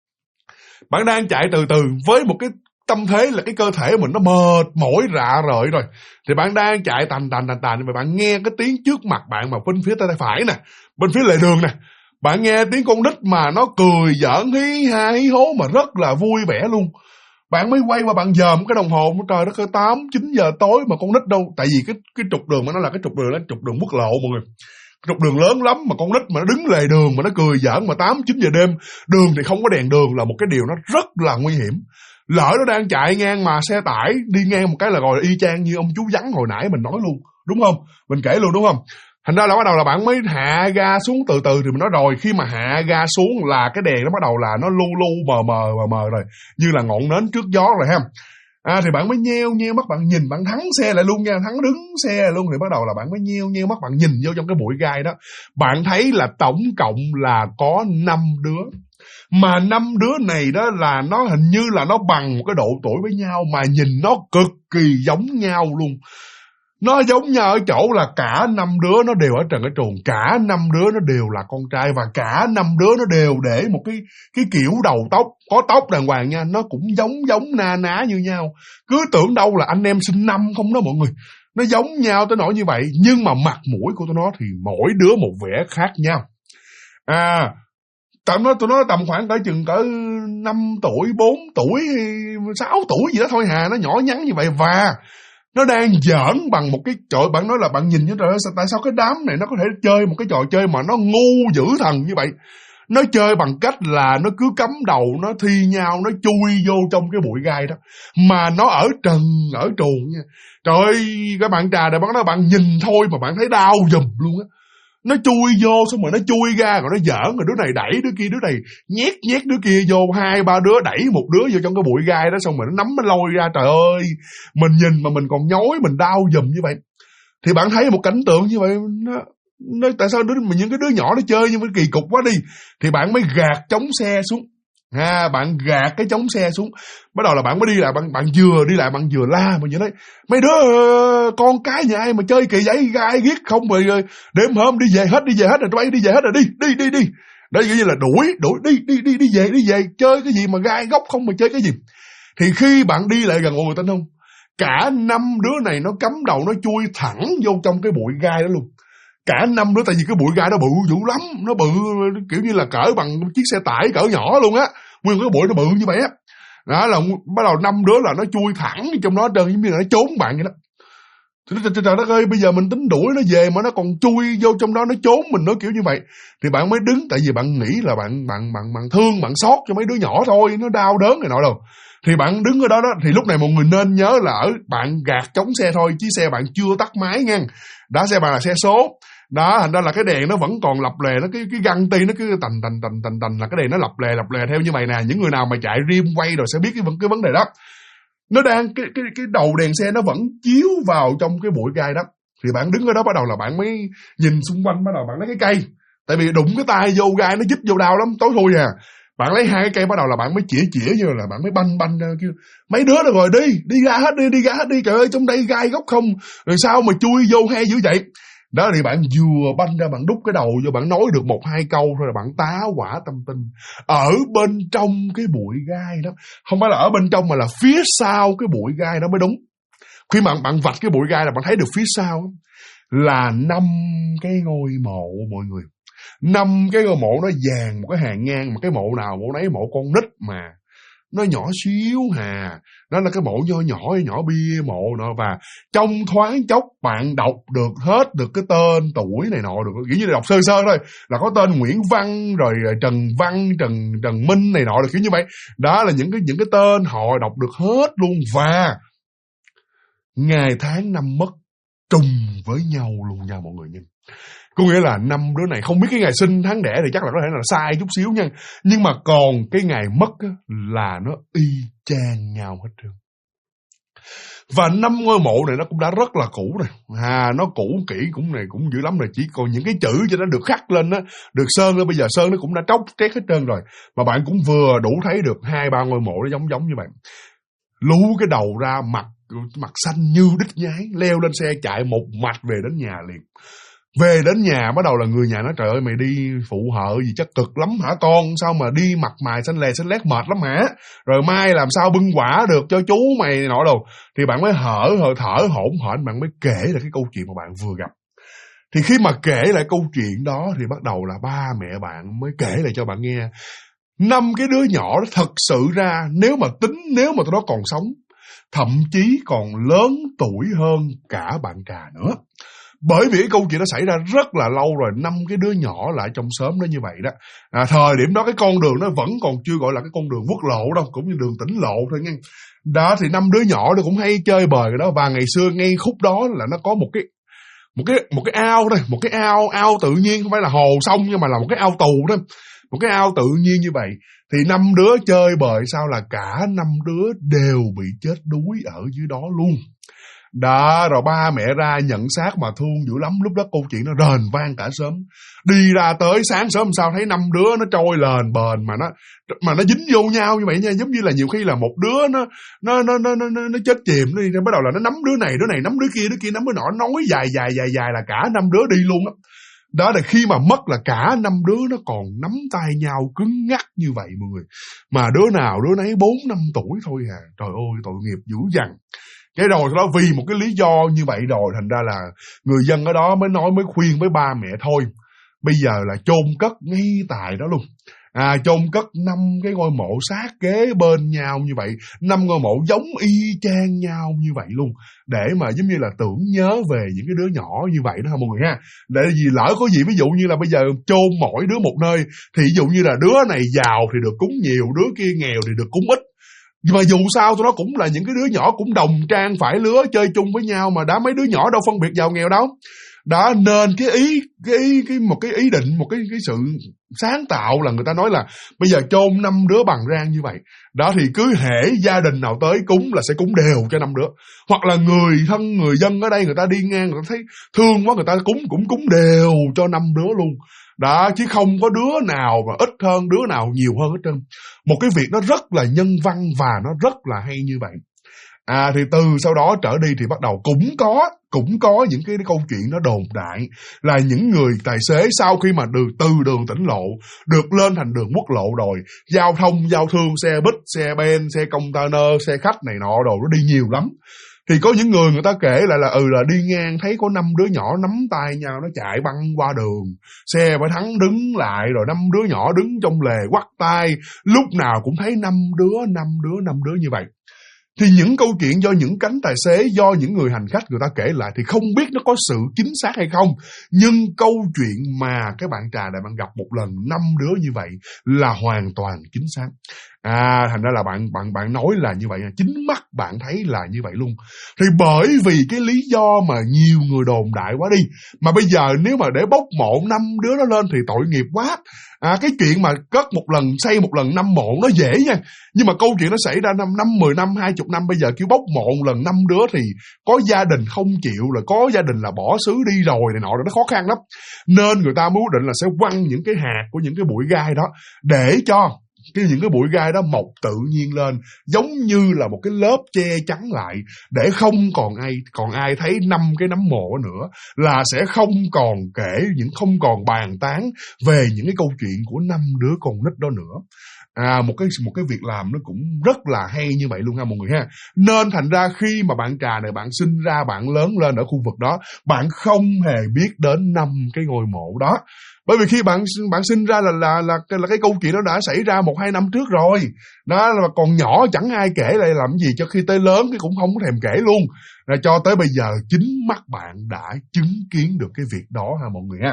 Bạn đang chạy từ từ với một cái tâm thế là cái cơ thể mình nó mệt mỏi rạ rời rồi. Thì bạn đang chạy tành mà bạn nghe cái tiếng trước mặt bạn mà bên phía tay phải nè, bên phía lề đường nè. Bạn nghe tiếng con nít mà nó cười giỡn hí ha hí hố mà rất là vui vẻ luôn. Bạn mới quay qua bạn dòm cái đồng hồ, trời đất ơi 8-9 giờ tối mà con nít đâu. Tại vì cái trục đường mà nó là cái trục đường quốc lộ mọi người. Trục đường lớn lắm mà con nít mà nó đứng lề đường mà nó cười giỡn mà 8-9 giờ đêm, đường thì không có đèn đường là một cái điều nó rất là nguy hiểm. Lỡ nó đang chạy ngang mà xe tải đi ngang một cái là rồi y chang như ông chú Vắng hồi nãy mình nói luôn, đúng không? Mình kể luôn đúng không? Thành ra là bắt đầu là bạn mới hạ ga xuống từ từ. Thì mình nói rồi, khi mà hạ ga xuống là cái đèn nó bắt đầu là nó lu mờ rồi, như là ngọn nến trước gió rồi ha. Thì bạn mới nheo mắt bạn nhìn, bạn thắng xe lại luôn nha, thắng đứng xe lại luôn. Thì bắt đầu là bạn mới nheo mắt bạn nhìn vô trong cái bụi gai đó. Bạn thấy là tổng cộng là có 5 đứa. Mà 5 đứa này đó là nó hình như là nó bằng một cái độ tuổi với nhau, mà nhìn nó cực kỳ giống nhau luôn. Nó giống nhau ở chỗ là cả 5 đứa nó đều ở trần ở truồng, cả 5 đứa nó đều là con trai, và cả 5 đứa nó đều để một cái kiểu đầu tóc, có tóc đàng hoàng nha, nó cũng giống na ná như nhau. Cứ tưởng đâu là anh em sinh năm không đó mọi người. Nó giống nhau tới nỗi như vậy, nhưng mà mặt mũi của tụi nó thì mỗi đứa một vẻ khác nhau. Tụi nó tầm khoảng cỡ 5 tuổi, 4 tuổi, 6 tuổi gì đó thôi hà, nó nhỏ nhắn như vậy, và nó đang giỡn bằng một cái trời. Bạn nói là bạn nhìn như trời ơi, tại sao cái đám này nó có thể chơi một cái trò chơi mà nó ngu dữ thần như vậy. Nó chơi bằng cách là nó cứ cắm đầu, nó thi nhau, nó chui vô trong cái bụi gai đó. Mà nó ở trần, ở truồng nha. Trời ơi, các bạn trà này, bạn nhìn thôi mà bạn thấy đau giùm luôn á. Nó chui vô, xong rồi nó chui ra, rồi nó giỡn, rồi đứa này đẩy đứa kia, đứa này nhét đứa kia vô, 2-3 đứa đẩy một đứa vô trong cái bụi gai đó, xong rồi nó nắm nó lôi ra. Trời ơi, mình nhìn mà mình còn nhói, mình đau giùm như vậy. Thì bạn thấy một cảnh tượng như vậy, nó tại sao những cái đứa nhỏ nó chơi như vậy kỳ cục quá đi. Thì bạn mới gạt chống xe xuống. Bạn gạt cái chống xe xuống. Bắt đầu là bạn mới đi lại, bạn vừa đi lại bạn vừa la, mà nói mấy đứa con cái nhà ai mà chơi kỳ vậy, gai ghét không, rồi đêm hôm đi về hết rồi, tụi bay đi về hết rồi, đi. Đó như là đuổi đi về, chơi cái gì mà gai góc không mà chơi cái gì. Thì khi bạn đi lại gần mọi người tin không, cả 5 đứa này nó cắm đầu nó chui thẳng vô trong cái bụi gai đó luôn. Cả 5 đứa, tại vì cái bụi gai đó bự dữ lắm, nó bự kiểu như là cỡ bằng chiếc xe tải cỡ nhỏ luôn á, nguyên cái bụi nó bự như vậy á. Đó là bắt đầu 5 đứa là nó chui thẳng trong đó trơn, giống như là nó trốn bạn vậy đó. Trời đất ơi, bây giờ mình tính đuổi nó về mà nó còn chui vô trong đó nó trốn mình nữa, kiểu như vậy. Thì bạn mới đứng, tại vì bạn nghĩ là bạn thương, bạn xót cho mấy đứa nhỏ thôi, nó đau đớn này nọ đâu. Thì bạn đứng ở đó thì lúc này mọi người nên nhớ là ở bạn gạt chống xe thôi, chứ xe bạn chưa tắt máy nha. Đó, xe bạn là xe số. Đó, thành ra là cái đèn nó vẫn còn lập lè, nó cái găng ti nó cứ tành là cái đèn nó lập lè theo như vậy nè. Những người nào mà chạy rim quay rồi sẽ biết cái vấn đề đó. Nó đang cái đầu đèn xe nó vẫn chiếu vào trong cái bụi gai đó. Thì bạn đứng ở đó, bắt đầu là bạn mới nhìn xung quanh, bắt đầu bạn lấy cái cây. Tại vì đụng cái tay vô gai nó chích vô đau lắm, tối thui à. Bạn lấy 2 cái cây, bắt đầu là bạn mới chĩa như là bạn mới banh ra kêu mấy đứa rồi đi ra hết đi, trời ơi trong đây gai góc không, rồi sao mà chui vô hay dữ vậy. Đó, thì bạn vừa banh ra, bạn đút cái đầu vô, bạn nói được 1-2 câu thôi là bạn tá hỏa tâm tinh. Ở bên trong cái bụi gai đó, không phải là ở bên trong mà là phía sau cái bụi gai đó mới đúng. Khi mà bạn vạch cái bụi gai là bạn thấy được phía sau là 5 cái ngôi mộ mọi người. 5 cái ngôi mộ nó dàn một cái hàng ngang, mà cái mộ nào mộ nấy mộ con nít mà nó nhỏ xíu hà. Đó là cái mộ nhỏ bia mộ nọ. Và trong thoáng chốc bạn đọc được hết được cái tên tuổi này nọ, được kiểu như là đọc sơ thôi, là có tên Nguyễn Văn, rồi Trần Văn, Trần Minh này nọ, được kiểu như vậy. Đó là những cái tên họ đọc được hết luôn. Và ngày tháng năm mất trùng với nhau luôn nha mọi người nha. Có nghĩa là 5 đứa này không biết cái ngày sinh tháng đẻ thì chắc là có thể là sai chút xíu nha. Nhưng mà còn cái ngày mất là nó y chang nhau hết trơn. Và 5 ngôi mộ này nó cũng đã rất là cũ rồi. Nó cũ kỹ cũng dữ lắm rồi. Chỉ còn những cái chữ cho nó được khắc lên đó, được sơn lên, bây giờ sơn nó cũng đã tróc trét hết trơn rồi. Mà bạn cũng vừa đủ thấy được 2-3 ngôi mộ nó giống như vậy. Lú cái đầu ra, mặt xanh như đít nhái, leo lên xe chạy một mạch về đến nhà liền. Về đến nhà bắt đầu là người nhà nói trời ơi mày đi phụ hợ gì chắc cực lắm hả con, sao mà đi mặt mày xanh lét mệt lắm hả, rồi mai làm sao bưng quả được cho chú mày nọ đâu. Thì bạn mới thở hổn hển, bạn mới kể là cái câu chuyện mà bạn vừa gặp. Thì khi mà kể lại câu chuyện đó thì bắt đầu là ba mẹ bạn mới kể lại cho bạn nghe 5 cái đứa nhỏ đó thật sự ra nếu mà tụi nó còn sống, thậm chí còn lớn tuổi hơn cả bạn Trà nữa. Bởi vì cái câu chuyện nó xảy ra rất là lâu rồi, 5 cái đứa nhỏ lại trong xóm đó như vậy đó. Thời điểm đó cái con đường nó vẫn còn chưa gọi là cái con đường quốc lộ đâu, cũng như đường tỉnh lộ thôi nha. Đó thì 5 đứa nhỏ nó cũng hay chơi bời đó. Và ngày xưa ngay khúc đó là nó có một cái ao thôi, một cái ao tự nhiên, không phải là hồ sông nhưng mà là một cái ao tù đó. Một cái ao tự nhiên như vậy. Thì 5 đứa chơi bời sao là cả 5 đứa đều bị chết đuối ở dưới đó luôn. Đó, rồi ba mẹ ra nhận xác mà thương dữ lắm. Lúc đó câu chuyện nó rền vang cả xóm. Đi ra tới sáng sớm sao thấy 5 đứa nó trôi lên bền mà nó dính vô nhau như vậy nha. Giống như là nhiều khi là một đứa nó chết chìm đi, bắt đầu là nó nắm đứa này nắm đứa kia nắm đứa nọ, nói dài là cả 5 đứa đi luôn á. Đó là khi mà mất là cả 5 đứa nó còn nắm tay nhau cứng ngắc như vậy mọi người. Mà đứa nào đứa nấy 4-5 tuổi thôi à. Trời ơi, tội nghiệp dữ dằn. Cái rồi sau đó vì một cái lý do như vậy rồi, thành ra là người dân ở đó mới khuyên với ba mẹ thôi, bây giờ là chôn cất ngay tại đó luôn. Chôn cất 5 cái ngôi mộ sát kế bên nhau như vậy, 5 ngôi mộ giống y chang nhau như vậy luôn, để mà giống như là tưởng nhớ về những cái đứa nhỏ như vậy đó mọi người ha. Để vì lỡ có gì, ví dụ như là bây giờ chôn mỗi đứa một nơi, thì ví dụ như là đứa này giàu thì được cúng nhiều, đứa kia nghèo thì được cúng ít. Nhưng mà dù sao tụi nó cũng là những cái đứa nhỏ cũng đồng trang phải lứa, chơi chung với nhau mà, đã mấy đứa nhỏ đâu phân biệt giàu nghèo đâu. Đó, nên một cái ý định, một cái sự sáng tạo là người ta nói là bây giờ chôn 5 đứa bằng rang như vậy. Đó, thì cứ hễ gia đình nào tới cúng là sẽ cúng đều cho 5 đứa. Hoặc là người dân ở đây người ta đi ngang, người ta thấy thương quá, người ta cũng cúng đều cho 5 đứa luôn. Đó, chứ không có đứa nào mà ít hơn, đứa nào nhiều hơn hết trơn. Một cái việc nó rất là nhân văn và nó rất là hay như vậy. Thì từ sau đó trở đi thì bắt đầu cũng có những cái câu chuyện nó đồn đại là những người tài xế sau khi mà từ đường tỉnh lộ được lên thành đường quốc lộ rồi, giao thương xe buýt, xe ben, xe container, xe khách này nọ đồ nó đi nhiều lắm. Thì có những người ta kể lại là đi ngang thấy có 5 đứa nhỏ nắm tay nhau nó chạy băng qua đường, xe phải thắng đứng lại, rồi 5 đứa nhỏ đứng trong lề quắt tay, lúc nào cũng thấy 5 đứa như vậy. Thì những câu chuyện do những cánh tài xế, do những người hành khách người ta kể lại thì không biết nó có sự chính xác hay không. Nhưng câu chuyện mà cái bạn Trà này bạn gặp một lần 5 đứa như vậy là hoàn toàn chính xác. Thành ra là bạn nói là như vậy, chính mắt bạn thấy là như vậy luôn. Thì bởi vì cái lý do mà nhiều người đồn đại quá đi, mà bây giờ nếu mà để bốc mộ 5 đứa nó lên thì tội nghiệp quá. Cái chuyện mà cất một lần, xây một lần 5 mộ nó dễ nha. Nhưng mà câu chuyện nó xảy ra 5, 10 năm, 20 năm, bây giờ kêu bốc mộ một lần 5 đứa thì có gia đình không chịu, là có gia đình là bỏ xứ đi rồi này nọ, rồi nó khó khăn lắm. Nên người ta mới quyết định là sẽ quăng những cái hạt của những cái bụi gai đó để cho những cái bụi gai đó mọc tự nhiên lên, giống như là một cái lớp che chắn lại, để không còn ai thấy 5 cái nấm mộ nữa, là sẽ không còn bàn tán về những cái câu chuyện của 5 đứa con nít đó nữa. Một cái việc làm nó cũng rất là hay như vậy luôn ha mọi người ha. Nên thành ra khi mà bạn Trà này bạn sinh ra, bạn lớn lên ở khu vực đó, bạn không hề biết đến 5 cái ngôi mộ đó. Bởi vì khi bạn sinh ra là cái câu chuyện đó đã xảy ra 1-2 năm trước rồi. Đó là còn nhỏ chẳng ai kể lại làm gì, cho khi tới lớn cái cũng không có thèm kể luôn. Rồi cho tới bây giờ chính mắt bạn đã chứng kiến được cái việc đó ha mọi người ha.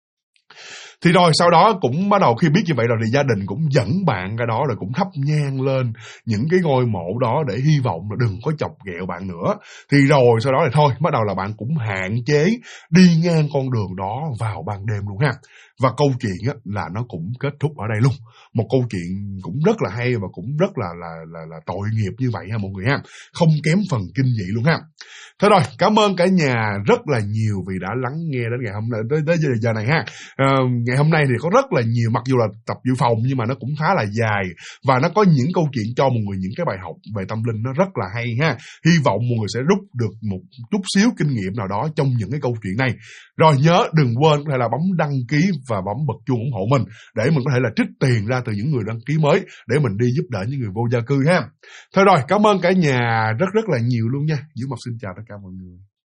Thì rồi sau đó cũng bắt đầu khi biết như vậy rồi thì gia đình cũng dẫn bạn ra đó, rồi cũng thắp nhang lên những cái ngôi mộ đó để hy vọng là đừng có chọc ghẹo bạn nữa. Thì rồi sau đó thì thôi, bắt đầu là bạn cũng hạn chế đi ngang con đường đó vào ban đêm luôn ha. Và câu chuyện á, là nó cũng kết thúc ở đây luôn. Một câu chuyện cũng rất là hay và cũng rất là tội nghiệp như vậy ha mọi người ha. Không kém phần kinh dị luôn ha. Thế rồi, cảm ơn cả nhà rất là nhiều vì đã lắng nghe đến ngày hôm nay, tới giờ này ha. Ngày hôm nay thì có rất là nhiều, mặc dù là tập dự phòng nhưng mà nó cũng khá là dài, và nó có những câu chuyện cho mọi người những cái bài học về tâm linh nó rất là hay ha. Hy vọng mọi người sẽ rút được một chút xíu kinh nghiệm nào đó trong những cái câu chuyện này. Rồi nhớ đừng quên có thể là bấm đăng ký và bấm bật chuông ủng hộ mình, để mình có thể là trích tiền ra từ những người đăng ký mới để mình đi giúp đỡ những người vô gia cư ha. Thôi rồi, cảm ơn cả nhà rất là nhiều luôn nha. Dưỡng Mộc xin chào tất cả mọi người.